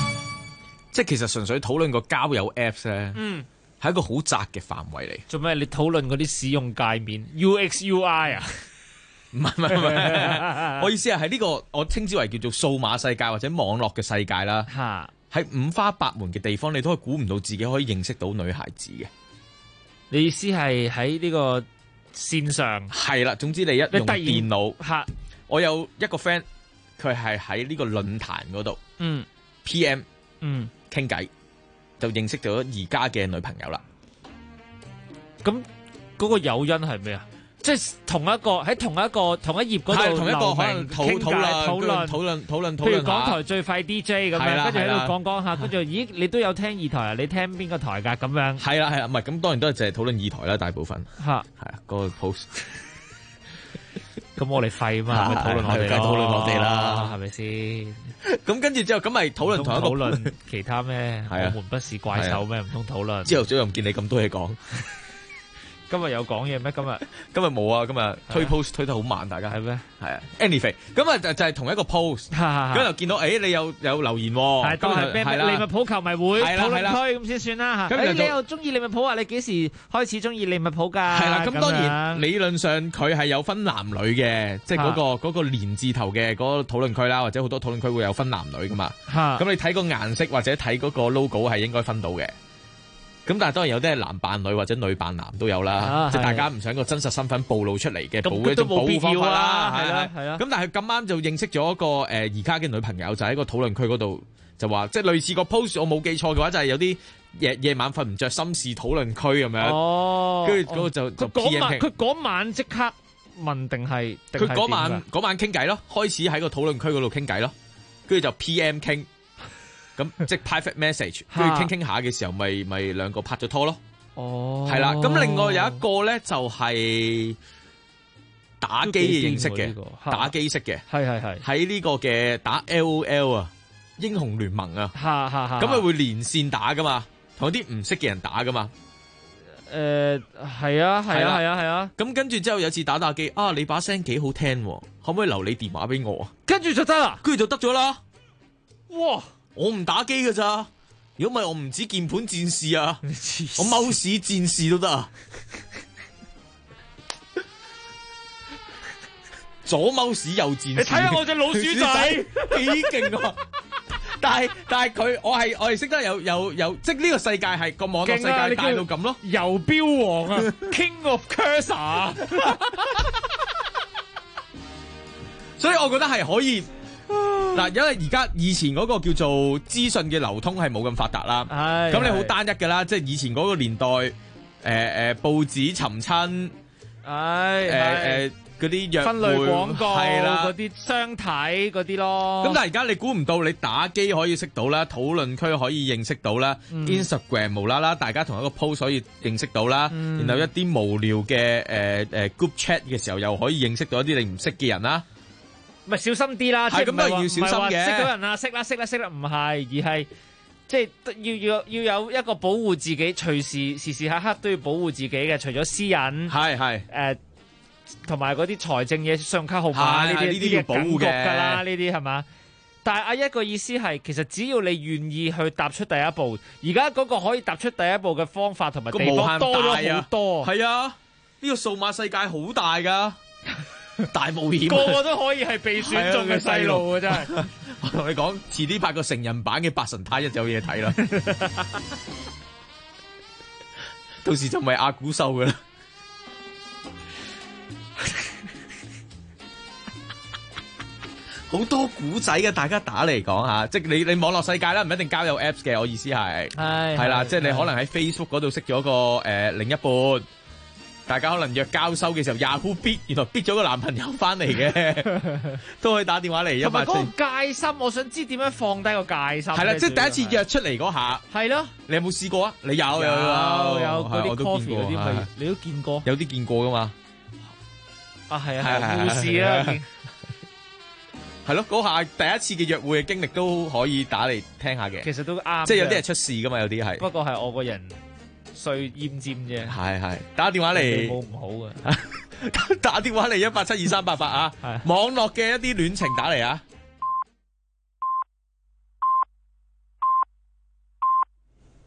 即係其實純粹討論個交友 Apps 咧，係一個好窄嘅範圍嚟。 做咩？你討論嗰啲使用界面 UX UI 啊？ 唔係，我意思係喺呢個我稱之為叫做數碼世界或者網絡嘅世界啦。喺五花八門嘅地方，你都係估唔到自己可以認識到女孩子嘅。 你意思係喺呢個線上？ 係啦，總之你一用電腦，我有一個 friend， 佢係喺呢個論壇嗰度，PM，傾偈，就認識咗而家嘅女朋友啦。 咁嗰個誘因係咩啊？即係同一頁嗰度， 同一個可能討論， 譬如港台最快 DJ 咁樣，跟住喺度講下，跟住咦你都有聽二台啊？你聽邊個台㗎？咁樣係啦，唔係咁當然都係淨係討論二台啦，大部分係啊個 post。 咁我哋廢嘛，咪討論我哋咯， 討論我哋啦， 係咪先？ 咁跟住之後，咁咪討論同一個討論其他咩？我們不是怪獸咩？唔通討論？ 朝頭早又唔見你咁多嘢講。 今日有講嘢咩？ 今日冇啊！今日推 post 推得好慢，大家係咩？係啊 ，anyway， 咁啊就係同一個 post， 咁就見到你有留言喎， 係當係咩利物浦球迷會討論區咁先算啦嚇。你又中意利物浦啊？你幾時開始中意利物浦㗎？係啦， 咁當然理論上佢係有分男女嘅，即係嗰個連字頭嘅嗰個討論區啦，或者好多討論區會有分男女噶嘛。咁你睇個顏色或者睇嗰個 logo 係應該分到嘅。咁但係當然有啲係男扮女或者女扮男都有啦，即係大家唔想個真實身份暴露出嚟嘅，一種保護方法啦，係啦。咁但係咁啱就認識咗一個而家嘅女朋友，就喺個討論區嗰度就話，即係類似個 post， 我冇記錯嘅話就係有啲夜晚瞓唔着心事討論區咁樣。跟住嗰個就 PM 佢嗰晚即刻問定係佢嗰晚傾偈咯，開始喺個討論區嗰度傾偈咯，跟住就 PM 傾。咁即係 private message， 跟住傾下嘅時候，咪兩個拍咗拖咯。係啦。咁另外有一個咧就係打機嘅認識嘅，打機識嘅，係喺呢個嘅打 LOL 啊，英雄聯盟啊，咁咪會連線打噶嘛，同啲唔識嘅人打噶嘛。 係啊。 咁跟住之後有次打機，你把聲幾好聽，可唔可以留你電話俾我啊？ 跟住就得啦， 跟住就得咗啦。 哇！ 我唔打機噶咋，如果唔係我唔止鍵盤戰士啊，我貓屎戰士都得啊，左貓屎右戰士。 你睇下我隻老鼠仔幾勁啊！但係佢我係識得有，即係呢個世界係個網絡世界大到咁咯。 遊標王啊，King of Cursor。 所以我覺得係可以。嗱，因為而家以前嗰個叫做資訊嘅流通係冇咁發達啦，咁你好單一㗎啦，即係以前嗰個年代，報紙尋親，嗰啲約會分類廣告， 係啦， 嗰啲相睇嗰啲咯。 咁但係而家你估唔到，你打機可以識到啦，討論區可以認識到啦，Instagram 無啦啦大家同一個 post 可以認識到啦，然後一啲無聊嘅group chat 嘅時候又可以認識到一啲你唔識嘅人啦。 咪小心啲啦， 係咁都係要小心嘅。 識到人啊，識啦，唔係，而係即係要有一個保護自己，隨時時時刻刻都要保護自己嘅。除咗私隱，係同埋嗰啲財政嘢、信用卡號碼呢啲要保護㗎啦，呢啲係嘛？但係阿一個意思係，其實只要你願意去踏出第一步，而家嗰個可以踏出第一步嘅方法同埋地方多咗好多。 係啊，呢個數碼世界好大㗎。大冒險， 個個都可以係被選中嘅細路啊！真係， 我同你講，遲啲拍個成人版嘅八神太一就有嘢睇啦。到時就唔係阿古獸噶啦。好多古仔嘅，大家打嚟講下，即係你網絡世界啦，唔一定交友 Apps 嘅。我意思係啦，即係你可能喺 Facebook 嗰度識咗個另一半。大家可能約交收嘅時候 Yahoo bid 原來 bid 咗個男朋友翻嚟嘅，都可以打電話嚟。同埋嗰個戒心，我想知點樣放低個戒心。 係啦，即係第一次約出嚟嗰下。 係咯， 你有冇試過啊？你有嗰啲 coffee 嗰啲， 係你都見過？ 有啲見過噶嘛？ 係護士啦， 係咯，嗰下第一次嘅約會嘅經歷都可以打嚟聽下嘅。 其實都啱， 即係有啲係出事噶嘛，有啲係。 不過係我個人。衰奄尖啫， 係打電話嚟， 冇唔好嘅， 打電話嚟1872388啊，網絡嘅一啲戀情打嚟啊。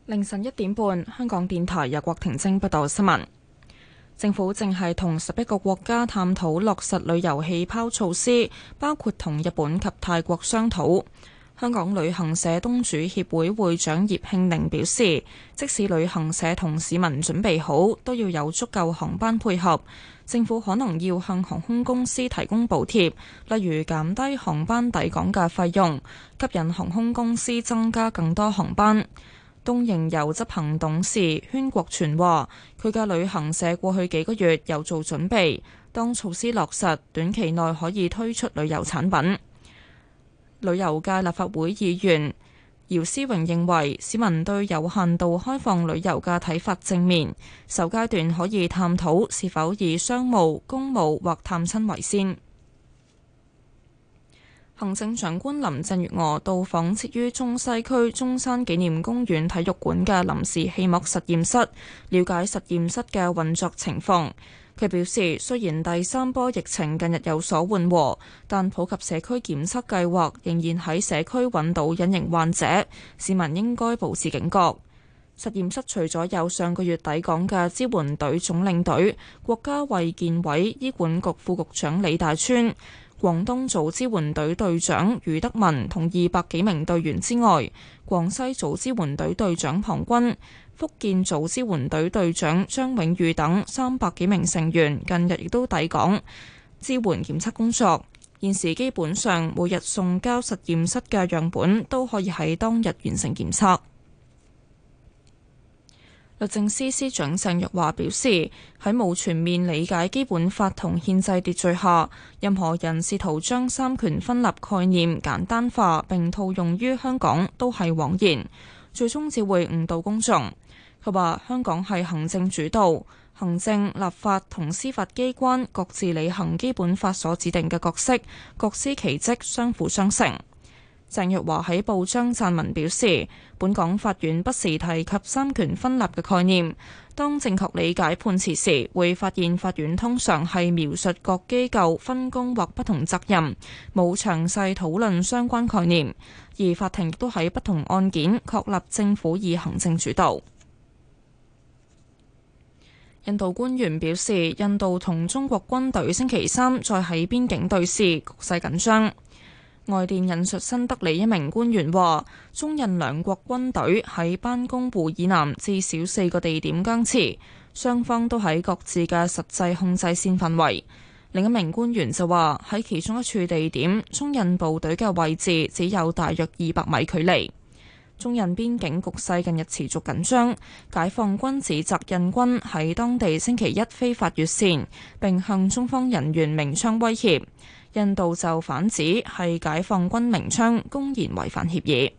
凌晨1點半，香港電台由郭婷晶報道新聞。政府正係同11個國家探討落實旅遊氣泡措施，包括同日本及泰國商討。香港旅行社東主協會會長葉慶寧表示，即使旅行社同市民準備好，都要有足夠航班配合。政府可能要向航空公司提供補貼，例如減低航班抵港嘅費用，吸引航空公司增加更多航班。東瀛遊執行董事禤國全話，佢嘅旅行社過去幾個月有做準備，當措施落實，短期內可以推出旅遊產品。旅遊界立法會議員姚思榮認為，市民對有限度開放旅遊嘅睇法正面，首階段可以探討是否以商務、公務或探親為先。行政長官林鄭月娥到訪設於中西區中山紀念公園體育館嘅臨時氣膜實驗室，了解實驗室嘅運作情況。佢表示，雖然第3波疫情近日有所緩和，但普及社區檢測計劃仍然喺社區揾到隱形患者，市民應該保持警覺。實驗室除咗有上個月抵港嘅支援隊總領隊、國家衛健委醫管局副局長李大川、廣東組支援隊隊長余德文同200幾名隊員之外，廣西組支援隊隊長龐軍、福建組支援隊隊長張永宇等300幾名成員近日亦都抵港支援檢測工作。現時基本上每日送交實驗室嘅樣本都可以喺當日完成檢測。律政司司長鄭若驊表示，喺冇全面理解基本法同憲制秩序下，任何人試圖將三權分立概念簡單化並套用於香港都係枉然，最終只會誤導公眾。佢話香港係行政主導，行政、立法同司法機關各自履行基本法所指定嘅角色，各司其職，相輔相成。鄭若驊喺報章撰文表示，本港法院不時提及三權分立嘅概念，當正確理解判詞時，會發現法院通常係描述各機構分工或不同責任，冇詳細討論相關概念，而法庭亦都喺不同案件確立政府以行政主導。印度官員表示，印度同中國軍隊星期三再喺邊境對峙，局勢緊張。外電引述新德里一名官員話，中印兩國軍隊喺班公湖以南至少4個地點僵持，雙方都喺各自嘅實際控制線範圍。另一名官員就話，喺其中一處地點，中印部隊嘅位置只有大約200米距離。中印邊境局勢近日持續緊張，解放軍指責印軍喺當地星期一非法越線，並向中方人員鳴槍威脅。印度就反指係解放軍鳴槍，公然違反協議。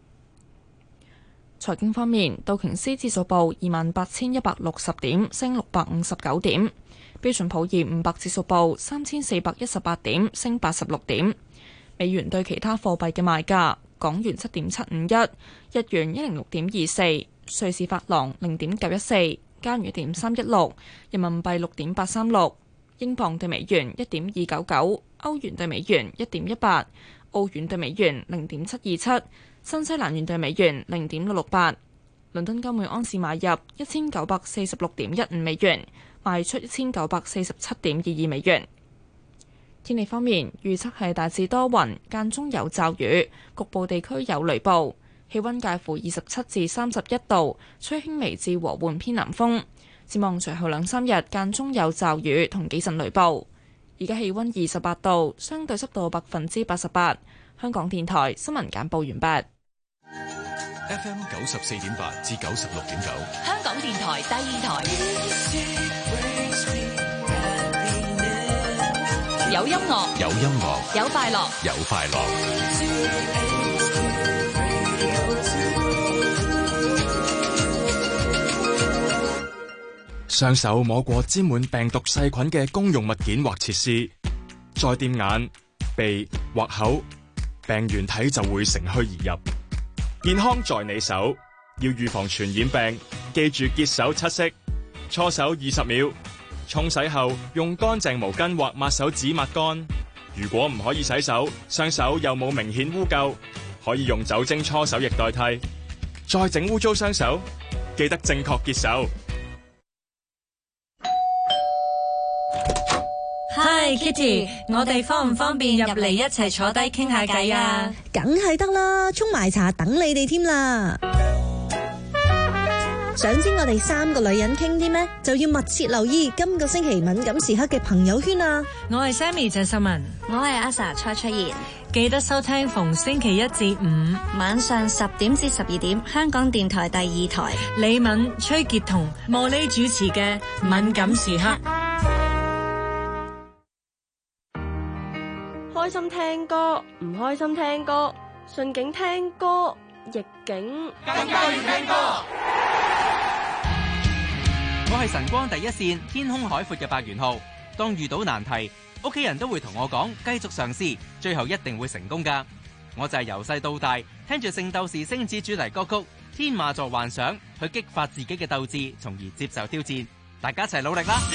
財經方面，道瓊斯指數報28,160點，升659點；標準普爾500指數報3,418點，升86點。美元對其他貨幣嘅賣價：港元7.751，日元106.24，瑞士法郎0.914，加元1.316，人民幣6.836。英鎊對美元1.299，歐元對美元1.18，澳元對美元0.727，新西蘭元對美元0.668。倫敦金每盎司買入1946.15美元，賣出1947.22美元。天氣方面，預測係大致多雲，間中有驟雨，局部地區有雷暴，氣溫介乎27至31度，吹輕微至和緩偏南風。展望隨後2-3日間中有驟雨同幾陣雷暴。而家氣溫28度，相對濕度88%。香港電台新聞簡報完畢。 FM 94.8至96.9， 香港電台第二台。有音樂， 有音樂， 有快樂， 有快樂。 雙手摸過沾滿病毒細菌嘅公用物件或設施，再掂眼、鼻或口，病原體就會乘虛而入。健康在你手，要預防傳染病，記住潔手7式，搓手20秒，沖洗後用乾淨毛巾或抹手紙抹乾。如果唔可以洗手，雙手又冇明顯污垢，可以用酒精搓手液代替。 再整污糟雙手，記得正確潔手。 Hi Kitty， 我哋方唔方便入嚟一齊坐低傾下偈啊？ 梗係得啦，沖埋茶等你哋添啦。想知我哋3個女人傾啲咩？就要密切留意今個星期敏感時刻嘅朋友圈啊！ 我係 Sammy 鄭秀文， 我係阿 Sa 蔡卓妍。 記得收聽逢星期1至5 晚上10點至12點，香港電台第2台李敏、崔潔彤、茉莉主持嘅敏感時刻。 開心聽歌，唔開心聽歌，順境聽歌，逆境更加要聽歌。 我係晨光第一線，天空海闊嘅白元浩。當遇到難題，屋企人都會同我講，繼續嘗試，最後一定會成功㗎。我就係由細到大，聽住《聖鬥士星矢》主題歌曲《天馬座幻想》，去激發自己嘅鬥志，從而接受挑戰。大家一齊努力啦！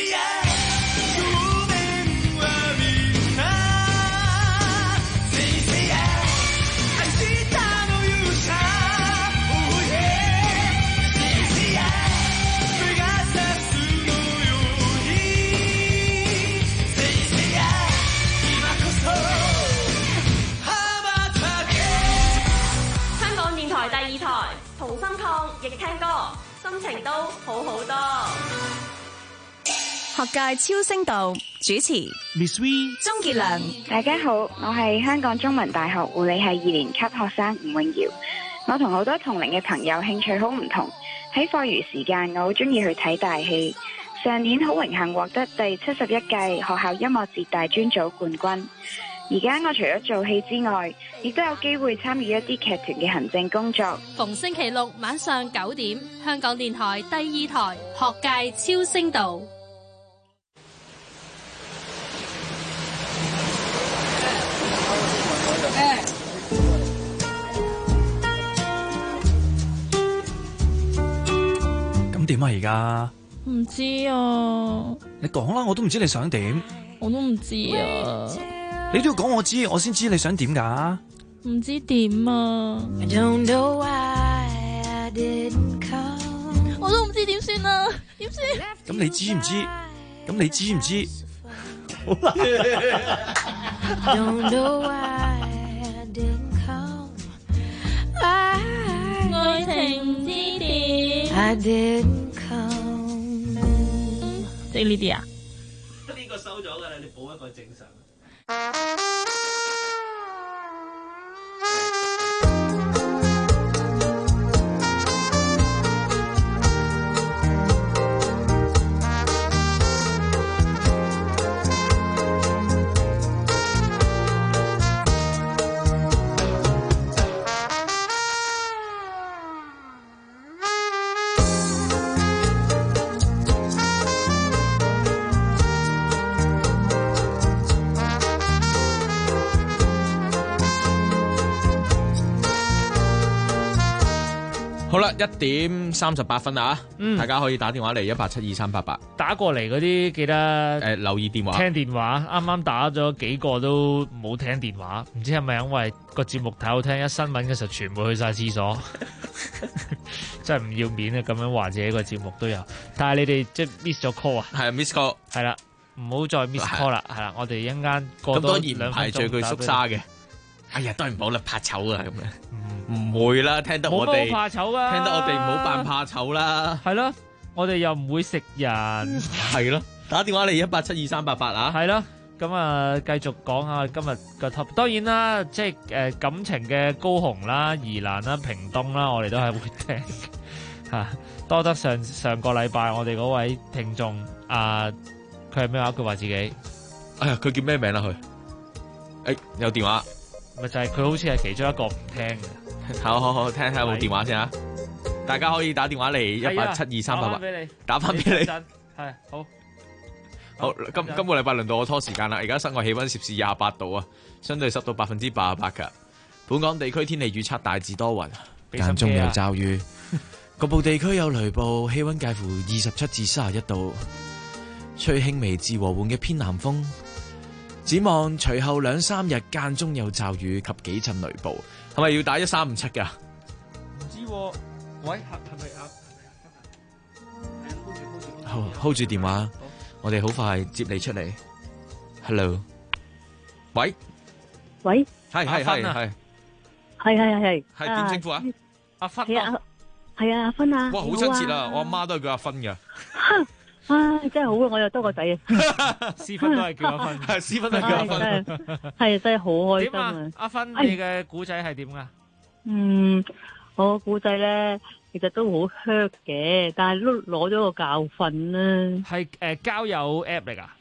第2台同心抗疫聽歌，心情都好好多。 學界超聲道主持 Miss V 鍾傑良。 大家好，我係香港中文大學護理系2年級學生吳永瑤。我同好多同齡嘅朋友興趣好唔同，喺課餘時間我好中意去睇大戲。上年好榮幸獲得第71屆學校音樂節大專組冠軍。而家我除咗做戲之外，亦都有機會參與一啲劇團嘅行政工作。 逢星期六晚上9點，香港電台第2台學界超聲道。 咁點啊？而家唔知啊。 你講啦，我都唔知你想點。 我都唔知啊。 你都要講我知，我先知你想點㗎。 唔知點啊！我都唔知點算啊！點算？ 咁你知唔知？咁你知唔知？好啦。 愛情唔知點。即係呢啲啊？ 呢個收咗㗎啦，你補一個正常。 好啦，1點38分啊！大家可以打電話嚟1872388， 打過嚟嗰啲記得留意電話， 聽電話。啱啱打咗幾個都冇聽電話，唔知係咪因為個節目太好聽，一新聞嘅時候全部去晒廁所，真係唔要面啊！咁樣話自己個節目都有，但係你哋即係 miss 咗 call 啊？ 係 miss call， 係啦，唔好再 miss call 啦，係啦，我哋一陣間過多2分鐘。咁當然唔排除佢縮沙嘅。 哎呀，都係唔好啦，怕醜啊咁樣。唔會啦，聽得我哋怕醜啊， 聽得我哋唔好扮怕醜啦。 係咯，我哋又唔會食人。 係咯，打電話嚟1872388啊。 係咯，咁啊繼續講下今日個 topic。當然啦，即係感情嘅高雄啦、宜蘭啦、屏東啦，我哋都係會聽吓。多得上個禮拜我哋嗰位聽眾啊，佢係咩話？佢話自己， 哎呀，佢叫咩名啊？佢有電話。 咪就係佢好似係其中一個唔聽嘅。 好，聽下有冇電話先啊！大家可以打電話嚟1872388，打翻俾你。 係好，今個禮拜輪到我拖時間啦。而家室外氣溫攝氏28度啊，相對濕度88%㗎。本港地區天氣預測大致多雲，間中有驟雨，局部地區有雷暴，氣溫介乎27至31度，吹輕微至和緩嘅偏南風。展望隨後2-3日間中有驟雨及幾陣雷暴，係咪要打1357㗎？ 唔知知喎。喂，係咪啊？ hold 住電話，我哋好快接你出嚟。Hello， 喂，係點稱呼啊？ 阿芬係啊，阿芬啊， 哇，好親切啊！我阿媽都係叫阿芬噶。 唉，真係好啊！我又多個仔啊。 思芬都係叫阿芬， 思芬都係叫阿芬， 係真係好開心點啊！阿芬，你嘅古仔係點噶？ 我古仔咧，其實都好 hurt 嘅，但係都攞咗個教訓啦。 係交友 app 嚟噶？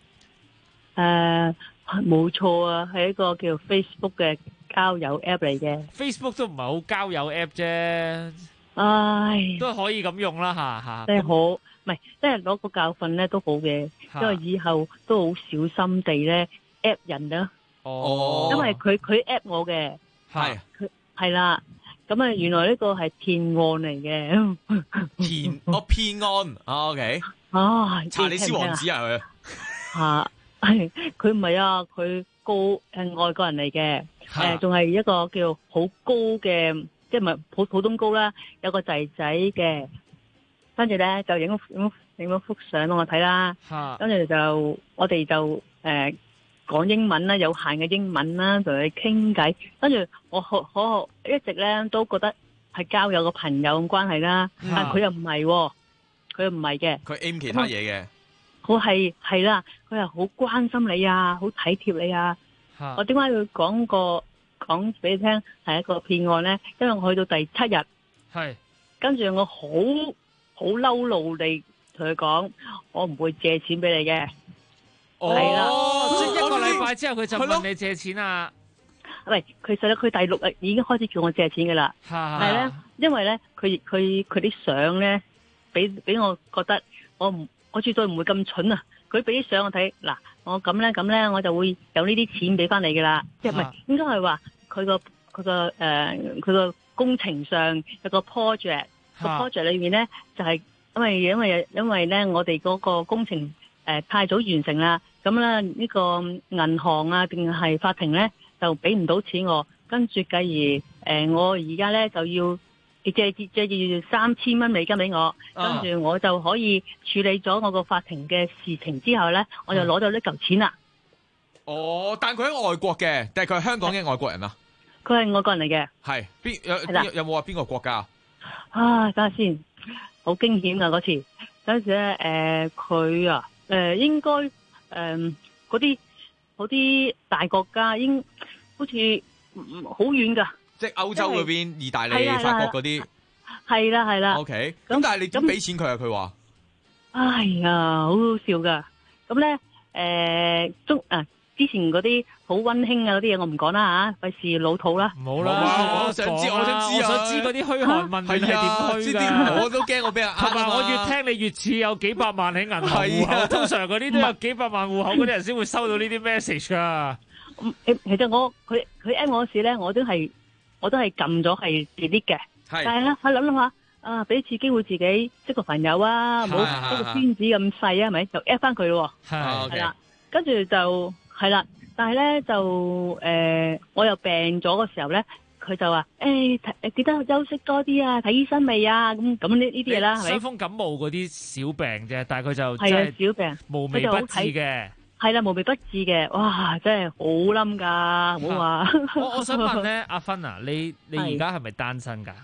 冇錯啊，係一個叫 Facebook 嘅交友 app 嚟嘅。 Facebook 都唔係好交友 app 啫， 唉， 都可以咁用啦吓。 即係好，唔係即係攞個教訓咧都好嘅，因為以後都好小心地咧 app 人啦。 哦， 因為佢 app 我嘅， 係係啦。咁啊，原來呢個係騙案嚟嘅。 騙案，OK。查理斯王子啊佢。 吓，佢唔係啊，佢係外國人嚟嘅，仲係一個叫好高嘅，即係唔係普通高啦，有個仔仔嘅，跟住咧就影咗幅相俾我睇啦，跟住就我哋就講英文啦，有限嘅英文啦，同佢傾偈，跟住我一直咧都覺得係交友個朋友咁關係啦，但佢又唔係，佢又唔係嘅， 佢 aim 其他嘢嘅。 我係啦，佢係好關心你啊，好體貼你啊。我點解要講俾你聽係一個騙案咧？因為我去到第7日，跟住我好嬲怒地同佢講，我唔會借錢俾你嘅。係啦， 即係一個禮拜之後佢就問你借錢啊？ 喂，其實咧佢第6日已經開始叫我借錢噶啦，但係咧，因為咧佢啲相咧，俾我覺得我絕對唔會咁蠢啊！佢俾啲相我睇，嗱，我咁咧，我就會有呢啲錢俾翻你噶啦，即係唔係應該係話佢個工程上有個 project，個 project 裏面咧就係因為咧我哋嗰個工程太早完成啦，咁咧呢個銀行啊定係法庭咧就俾唔到錢我，跟住繼而我而家咧就要借住3000蚊美金俾我，跟住我就可以處理咗我個法庭嘅事情之後咧，我就攞咗呢嚿錢啦。 哦，但佢喺外國嘅，定係佢係香港嘅外國人啊？ 佢係外國人嚟嘅。 係有冇話邊個國家？ 等下先，好驚險啊嗰次。嗰陣時咧，佢應該嗰啲大國家好似好遠噶。即係歐洲嗰邊，意大利、法國嗰啲， 係啦。 OK，咁但係你點俾錢佢啊？佢話， 哎呀，好好笑噶。咁咧，之前嗰啲好溫馨啊嗰啲嘢我唔講啦吓，費事老土啦。 唔好啦， 我想知嗰啲噓寒問暖係點噓噶？ 我都驚我俾人同埋我越聽你越似有幾百萬喺銀行戶口，通常嗰啲都有幾百萬戶口嗰啲人先會收到呢啲 message 噶。 其實佢 at 我時咧，我都係撳咗係 delete 嘅，但係咧我諗下俾次機會自己識個朋友啊，冇一個圈子咁細啊，係咪就 at 翻佢咯？係啦，跟住就係啦，但係咧就我又病咗嘅時候咧，佢就話記得休息多啲啊，睇醫生未啊？咁呢啲嘢啦，係咪？ 傷風感冒嗰啲小病啫，但係佢就係啊小病， 無微不至嘅。 係啦，無微不至嘅，哇，真係好冧噶，唔好話。 我想問咧，阿芬啊，你而家係咪單身噶？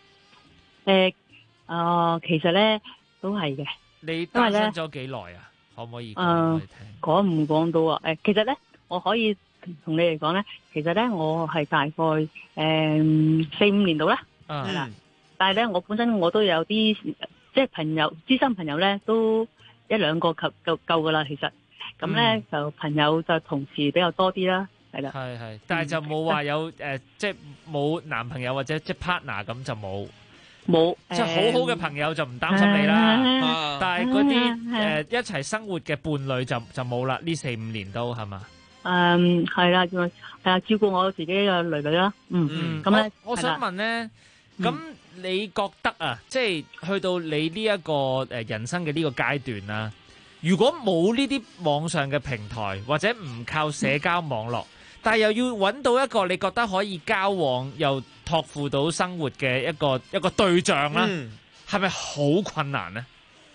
其實咧都係嘅。 你單身咗幾耐啊？可唔可以講俾我聽？ 講唔講到啊？其實咧，我可以同你嚟講咧，其實咧我係大概4-5年度啦，係啦。但係咧，我本身我都有啲即係朋友、知心朋友咧，都1-2個夠噶啦，其實。咁咧就朋友就同事比較多啲啦，係啦。 係，但係就冇話有即係冇男朋友或者即係 partner 咁就冇。即係好好嘅朋友就唔擔心你啦。但係嗰啲一齊生活嘅伴侶就冇啦。呢4-5年都係嘛？ 係啦，係啊，照顧我自己嘅女女啦。咁咧， 我想問咧，咁你覺得啊，即係去到你呢一個人生嘅呢個階段啦。如果冇呢啲網上嘅平台，或者唔靠社交網絡， 但係又要揾到一個你覺得可以交往又託付到生活嘅一個對象啦，係咪好困難呢？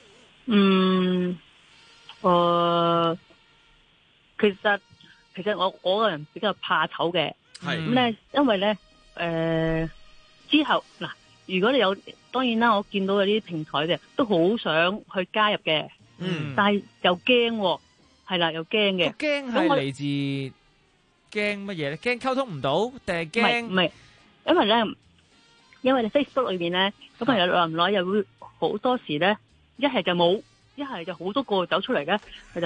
其實我個人比較怕醜嘅，咁咧，因為咧，之後嗱，如果你有，當然啦，我見到有啲平台嘅都好想去加入嘅，但係又驚，係啦，又驚嘅。 驚係嚟自驚乜嘢咧？驚溝通唔到，定係驚？ 唔係，因為你 Facebook 裏邊咧，咁朋友耐唔耐又會好多時咧，一係就冇，一係就好多個走出嚟嘅，佢就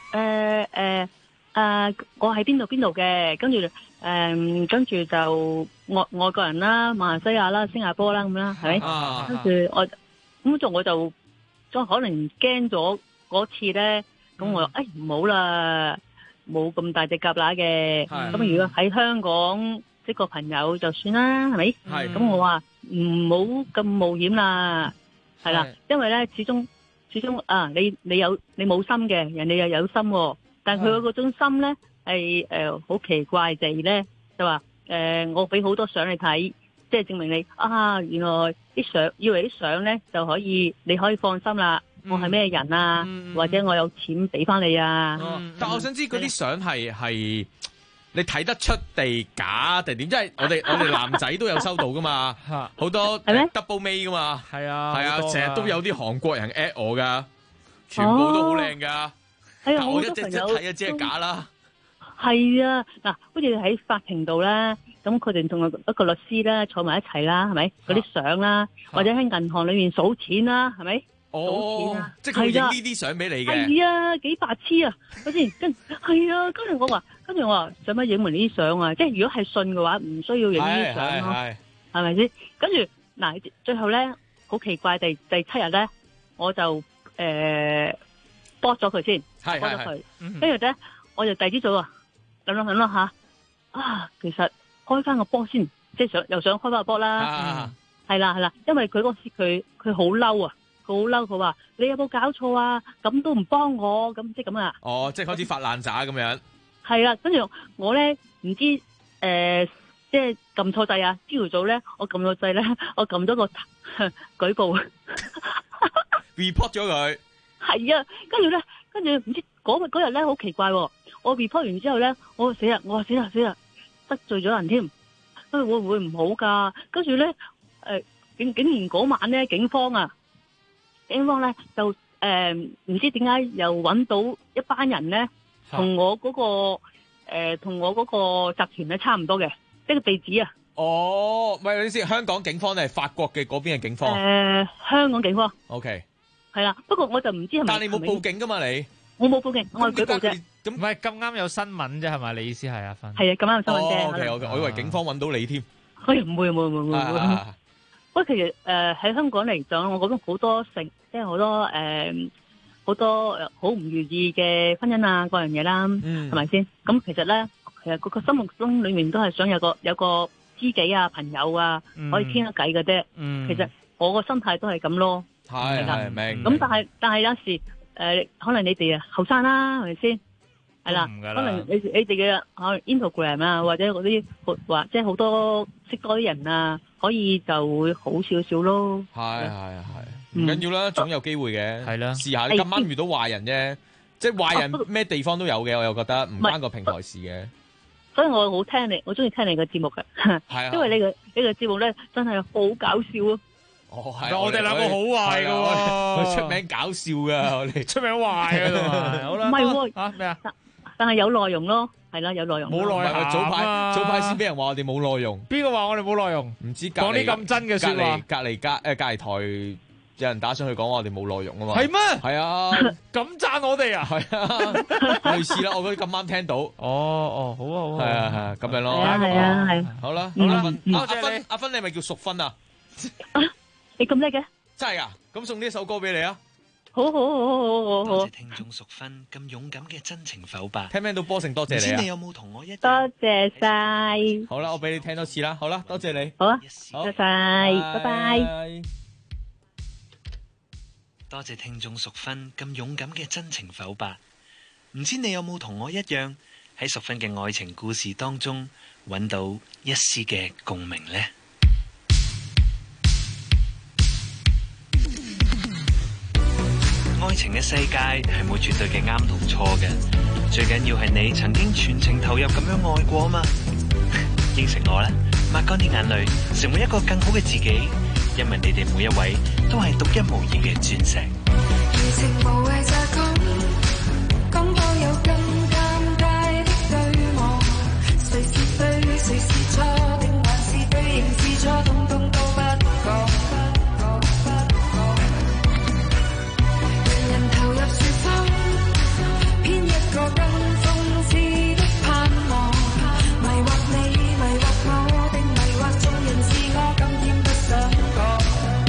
我喺邊度嘅，跟住就外國人啦、馬來西亞啦、新加坡啦咁啦，係咪？跟住我就可能驚咗嗰次咧，咁我唔好啦，冇咁大隻蛤乸嘅，咁如果喺香港識個朋友就算啦，係咪？咁我話唔好咁冒險啦，係啦，因為咧始終你冇心嘅，人哋又有心。但係佢嗰種心咧係好奇怪地咧，就話我俾好多相你睇，即係證明你原來啲相，以為啲相咧就可以，你可以放心啦。我係咩人啊？或者我有錢俾翻你啊？ 但我想知嗰啲相係你睇得出地假定點？即係我哋男仔都有收到噶嘛，好多 double May 噶嘛，係啊，成日都有啲韓國人 at 我噶，全部都好靚噶。但我一隻睇就知係假啦。 係啊，嗱，好似喺法庭度咧，咁佢哋同一個律師咧坐埋一齊啦，係咪？嗰啲相啦，或者喺銀行裏面數錢啦，係咪？數錢啊， 即係佢影呢啲相俾你嘅。 係啊，幾白痴啊！嗰先係啊，跟住我話，使乜影埋呢啲相啊？即係如果係信嘅話，唔需要影呢啲相咯，係咪先？跟住嗱，最後咧好奇怪地第7日咧，我就block咗佢先。幫咗佢，跟住咧，我就第二朝早諗啦吓，其實開翻個波先，即係又想開翻個波啦，係啦，因為佢嗰時佢好嬲啊，佢話你有冇搞錯啊？咁都唔幫我，咁即係咁啊！ 即係開始發爛渣咁樣。 係啦，跟住我咧唔知即係撳錯掣啊！朝頭早咧，我撳錯掣咧，我撳咗個舉報 ，report 咗佢。 係啊，跟住唔知嗰日咧好奇怪，我 report 完之後咧，我話死啦，得罪咗人添，會唔會唔好噶？跟住咧，竟然嗰晚咧，警方咧就唔知點解又揾到一班人咧，同我嗰個集團咧差唔多嘅，即係個地址啊。 唔係你先，香港警方定係法國嘅嗰邊嘅警方？ 香港警方。 OK。 係啦，不過我就唔知係咪。 但係你冇報警噶嘛？你我冇報警，我係舉報啫。 咁唔係咁啱有新聞啫，係咪？你意思係阿芬？ 係啊，咁啱有新聞啫。 OK，我以為警方揾到你添。 唔會。不過其實喺香港嚟講，我覺得好多即係好多好唔如意嘅婚姻啊，各樣嘢啦，係咪先？咁其實咧，個心目中裏面都係想有個知己啊、朋友啊，可以傾下偈嘅啫。其實我個心態都係咁咯。 係明。 咁但係有時可能你哋後生啦，係咪先？係啦，可能你哋嘅Instagram 啊，或者嗰啲或者好多識多啲人啊，可以就會好少少咯。 係，唔緊要啦，總有機會嘅。係啦，試下你咁啱遇到壞人啫，即係壞人咩地方都有嘅，我又覺得唔關個平台事嘅。 所以我好聽你，我中意聽你嘅節目嘅，因為你個節目咧真係好搞笑啊！ 我哋兩個好壞噶，我出名搞笑噶，我哋出名壞噶嘛。好啦， 唔係咩啊？ 但係有內容咯，係啦，有內容。 冇內容，早排先俾人話我哋冇內容。 邊個話我哋冇內容？ 唔知講啲咁真嘅說話。 隔籬台有人打上去講我哋冇內容啊嘛。 係咩？ 係啊， 咁讚我哋啊？ 係啊，類似啦，我覺得咁啱聽到。 哦，好啊， 係啊，咁樣咯。 係啊， 好啦，多謝你。阿芬，你係咪叫淑芬啊？ 你咁叻嘅？ 真係噶，咁送呢一首歌俾你啊！ 好。 多謝聽眾淑芬咁勇敢嘅真情剖白。 聽唔聽到波成？多謝你啊！ 唔知你有冇同我一樣？ 多謝晒。 好啦，我俾你聽多次啦。好啦，多謝你。 好啊，多謝晒，拜拜。 多謝聽眾淑芬咁勇敢嘅真情剖白。唔知你有冇同我一樣喺淑芬嘅愛情故事當中揾到一絲嘅共鳴呢？愛情嘅世界係冇絕對嘅啱同錯嘅，最緊要係你曾經全程投入咁樣愛過嘛。應承我啦，抹乾啲眼淚，成為一個更好嘅自己，因為你哋每一位都係獨一無二嘅鑽石。 餘情無謂再講，講到有更尷尬的對望，誰是對，誰是錯，定還是對仍是錯，統統都不講。人人投入說謊，編一個更諷刺的盼望，迷惑你，迷惑我，定迷惑眾人自我，今天不想講。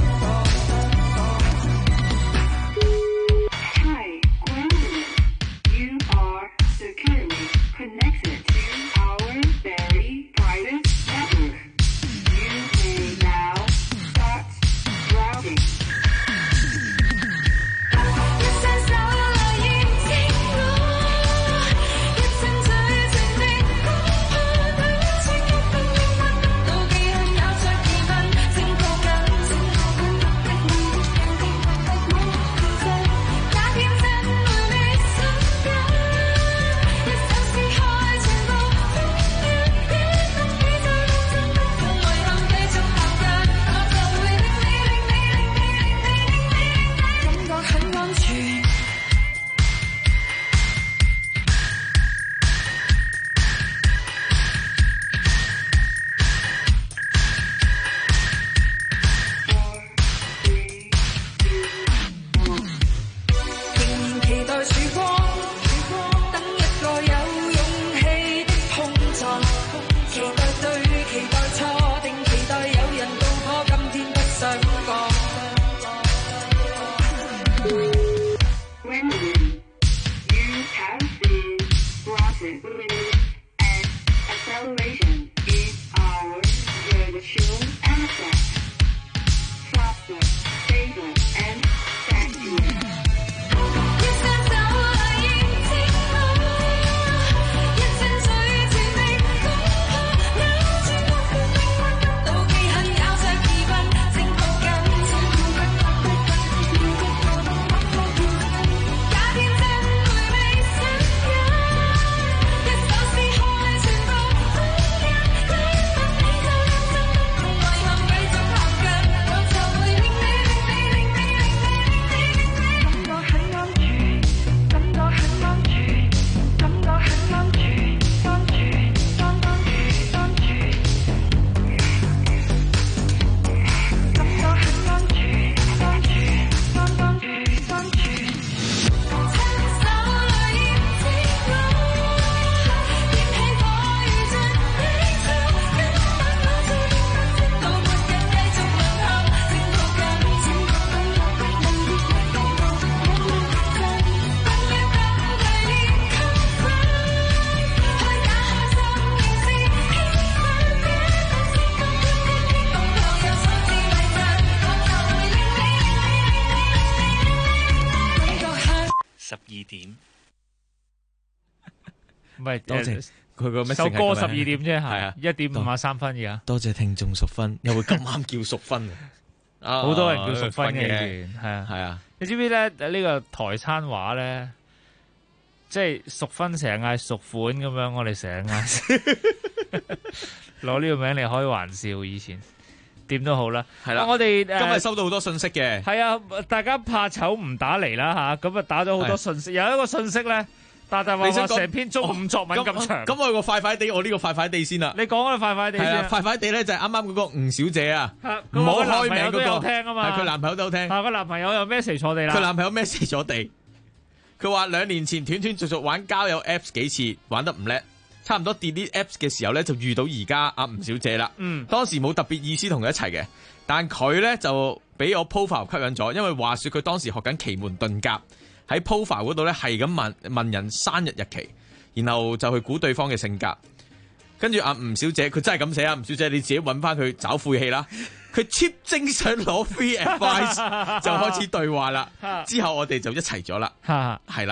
唔係， 多謝佢個咩首歌12點啫，係啊 1:53 分而家。 多謝聽眾淑芬，又會咁啱叫淑芬啊！好多人叫淑芬嘅，係啊係啊。 你知唔知咧？呢個台餐話咧，即係淑芬成日嗌淑款咁樣，我哋成日嗌攞呢個名嚟開玩笑。以前點都好啦， 係啦。 我哋今日收到好多信息嘅， 係啊，大家怕醜唔打嚟啦吓，咁啊打咗好多信息，有一個信息咧。但話成篇中午作文咁長， 咁我個快快地，我呢個快快地先啦。 你講啊，快快地先。 快快地咧就係啱啱嗰個吳小姐啊，唔好開名嗰個。 有聽啊嘛， 係佢男朋友都有聽。 佢男朋友又message坐地啦。 佢男朋友message坐地，佢話2年前斷斷續續玩交友 Apps 幾次，玩得唔叻，差唔多 delete Apps 嘅時候咧就遇到而家阿吳小姐啦。當時冇特別意思同佢一齊嘅，但佢咧就俾我 profile 吸引咗，因為話說佢當時學緊奇門遁甲。喺 profile 嗰度咧係咁問人生日日期，然後就去估對方嘅性格。跟住阿吳小姐佢真係咁寫啊，吳小姐你自己揾翻佢找晦氣啦。佢 cheap 精想攞 free advice 就開始對話啦。之後我哋就一齊咗啦，係啦。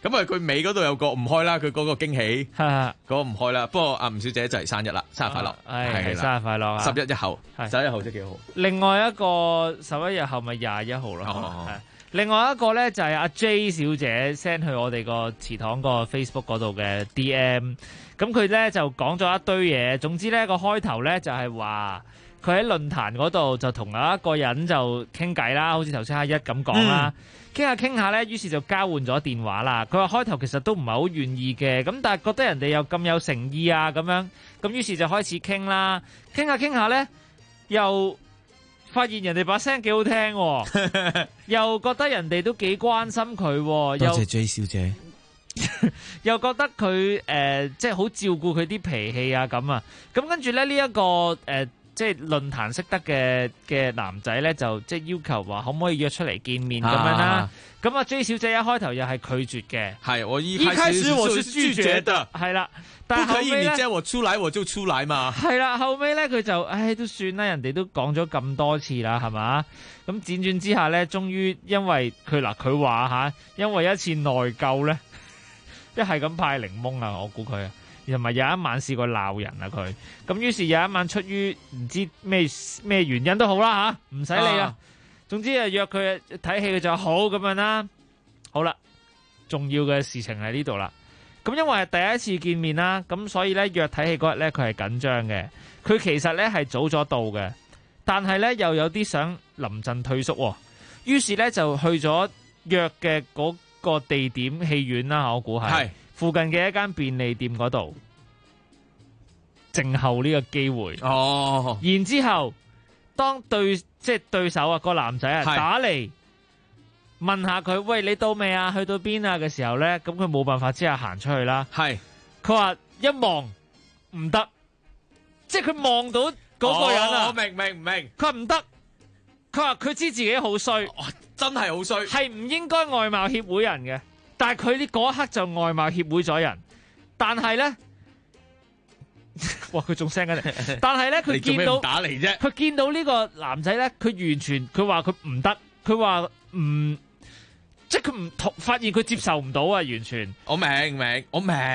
咁啊，佢尾嗰度有個唔開啦，佢嗰個驚喜，嗰個唔開啦。不過阿吳小姐就嚟生日啦，生日快樂， 係生日快樂啊 ！11日後，11日後即係幾好。 另外一個11日後咪21號咯。另外一個咧就係阿 J 小姐 send 去我哋個祠堂個 Facebook 嗰度嘅 DM， 咁佢咧就講咗一堆嘢。總之咧個開頭咧就係話佢喺論壇嗰度就同有一個人就傾偈啦，好似頭先阿一咁講啦。傾下咧，於是就交換咗電話啦。佢話開頭其實都唔係好願意嘅，咁但係覺得人哋又咁有誠意啊，咁樣咁於是就開始傾啦。傾下咧，又發現人哋把聲幾好聽，又覺得人哋都幾關心佢。多謝 J 小姐， 又覺得佢即係好照顧佢啲脾氣啊咁啊。咁跟住咧呢一個即係論壇識得嘅男仔咧，就即係要求話可唔可以約出嚟見面咁樣啦。咁阿 J 小姐一開頭又係拒絕嘅， 係我一開始我是拒絕的， 係啦。但係後尾你叫我出來我就出來嘛。 係啦，後尾咧佢就都算啦，人哋都講咗咁多次啦，係嘛？咁輾轉之下咧，終於因為佢話因為一次內疚咧，一係咁派檸檬啊，我估佢啊。同埋有一晚試過鬧人啊佢，咁於是有一晚出於唔知咩原因都好啦吓，唔使理啦。總之約佢睇戲，佢就好咁樣啦。好啦，重要嘅事情喺呢度啦。咁因為係第一次見面啦，咁所以咧約睇戲嗰日咧佢係緊張嘅。佢其實咧係早咗到嘅，但係咧又有啲想臨陣退縮，於是咧就去咗約嘅嗰個地點戲院啦。我估係附近嘅一間便利店嗰度靜候呢個機會。然之後當對手啊個男仔啊打嚟問下佢，喂，你到未啊？去到邊啊？嘅時候咧，咁佢冇辦法之下行出去啦。佢話一望唔得，即係佢望到嗰個人啊。 我明。 佢話唔得，佢話佢知自己好衰， 真係好衰， 係唔應該外貌協會人嘅。但係佢呢嗰一刻就外貌協會咗人，但係咧，哇佢仲聲緊嚟，但係咧佢見到打嚟啫， 佢見到呢個男仔咧，佢完全佢話佢唔得，佢話唔即係佢唔同，發現佢接受唔到啊，完全。 我明，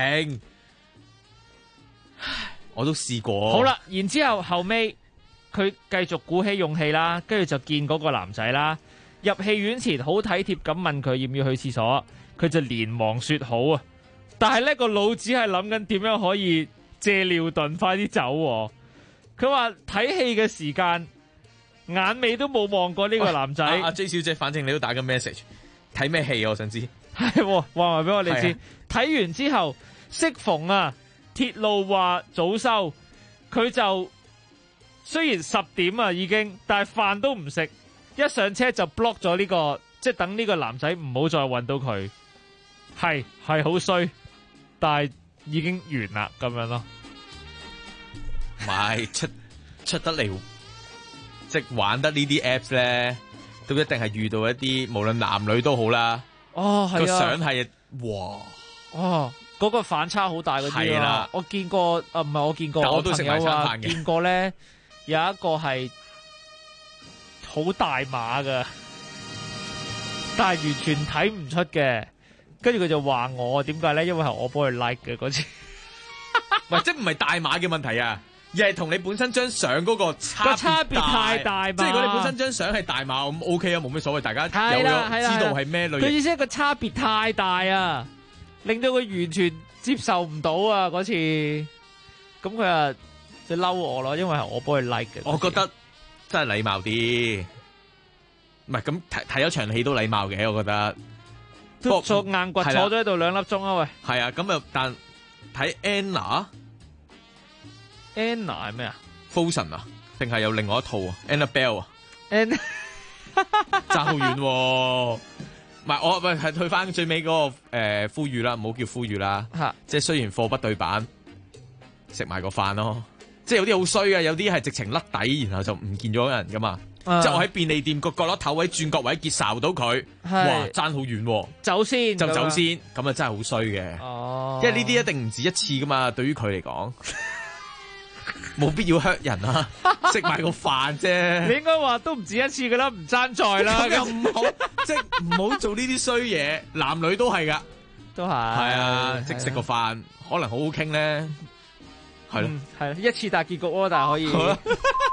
我都試過。 好啦，然之後尾佢繼續鼓起勇氣啦，跟住就見嗰個男仔啦，入戲院前好體貼咁問佢要唔要去廁所。佢就連忙說好啊，但係呢個腦子係諗緊點樣可以借尿遁快啲走。佢話睇戲嘅時間眼尾都冇望過呢個男仔。 阿 J 小姐，反正你都打緊 message， 睇咩戲啊？我想知。 係話埋俾我哋知。睇完之後，適逢鐵路話早收，佢就雖然10點啊已經，但係飯都唔食，一上車就 block 咗呢個，即係等呢個男仔唔好再搵到佢。係好衰，但係已經完啦咁樣咯。 唔係出得嚟，即係玩得呢啲 apps 咧，都一定係遇到一啲無論男女都好啦。係個相係哇， 嗰個反差好大嗰啲。係啦，我見過，唔係我見過， 但我都食埋餐飯嘅。 見過咧，有一個係好大碼㗎，但係完全睇唔出嘅。跟住佢就話我點解咧？因為係我幫佢 like 嘅嗰次， 即係唔係大碼嘅問題啊，而係同你本身張相嗰個差別太大嘛。 即係如果你本身張相係大碼咁 OK 啊，冇咩所謂，大家有知道係咩類型。 佢意思係個差別太大啊，令到佢完全接受唔到啊嗰次。咁佢啊就嬲我咯，因為係我幫佢 like 嘅。 我覺得真係禮貌啲，唔係咁睇咗場戲都禮貌嘅，我覺得。 都坐硬骨坐咗喺度2粒鐘啊！喂， 係啊，咁啊，但睇 Anna 係咩啊 ？Frozen 啊，定係有另外一套啊 ？Annabelle 啊？爭好遠，唔係我係退翻最尾嗰個呼籲啦，唔好叫呼籲啦，即係雖然貨不對版，食埋個飯咯，即係有啲好衰嘅，有啲係直情甩底，然後就唔見咗人噶嘛。即係我喺便利店個角落頭位轉角位結哨到佢，哇，爭好遠， 走先， 咁啊真係好衰嘅，因為呢啲一定唔止一次噶嘛，對於佢嚟講，冇必要 hurt 人啊，食埋個飯啫。 你應該話都唔止一次噶啦，唔爭在啦， 又唔好，即係唔好做呢啲衰嘢，男女都係噶。 都係。 係啊，即食個飯，可能好好傾咧。係咯， 係一次大結局咯，但係可以。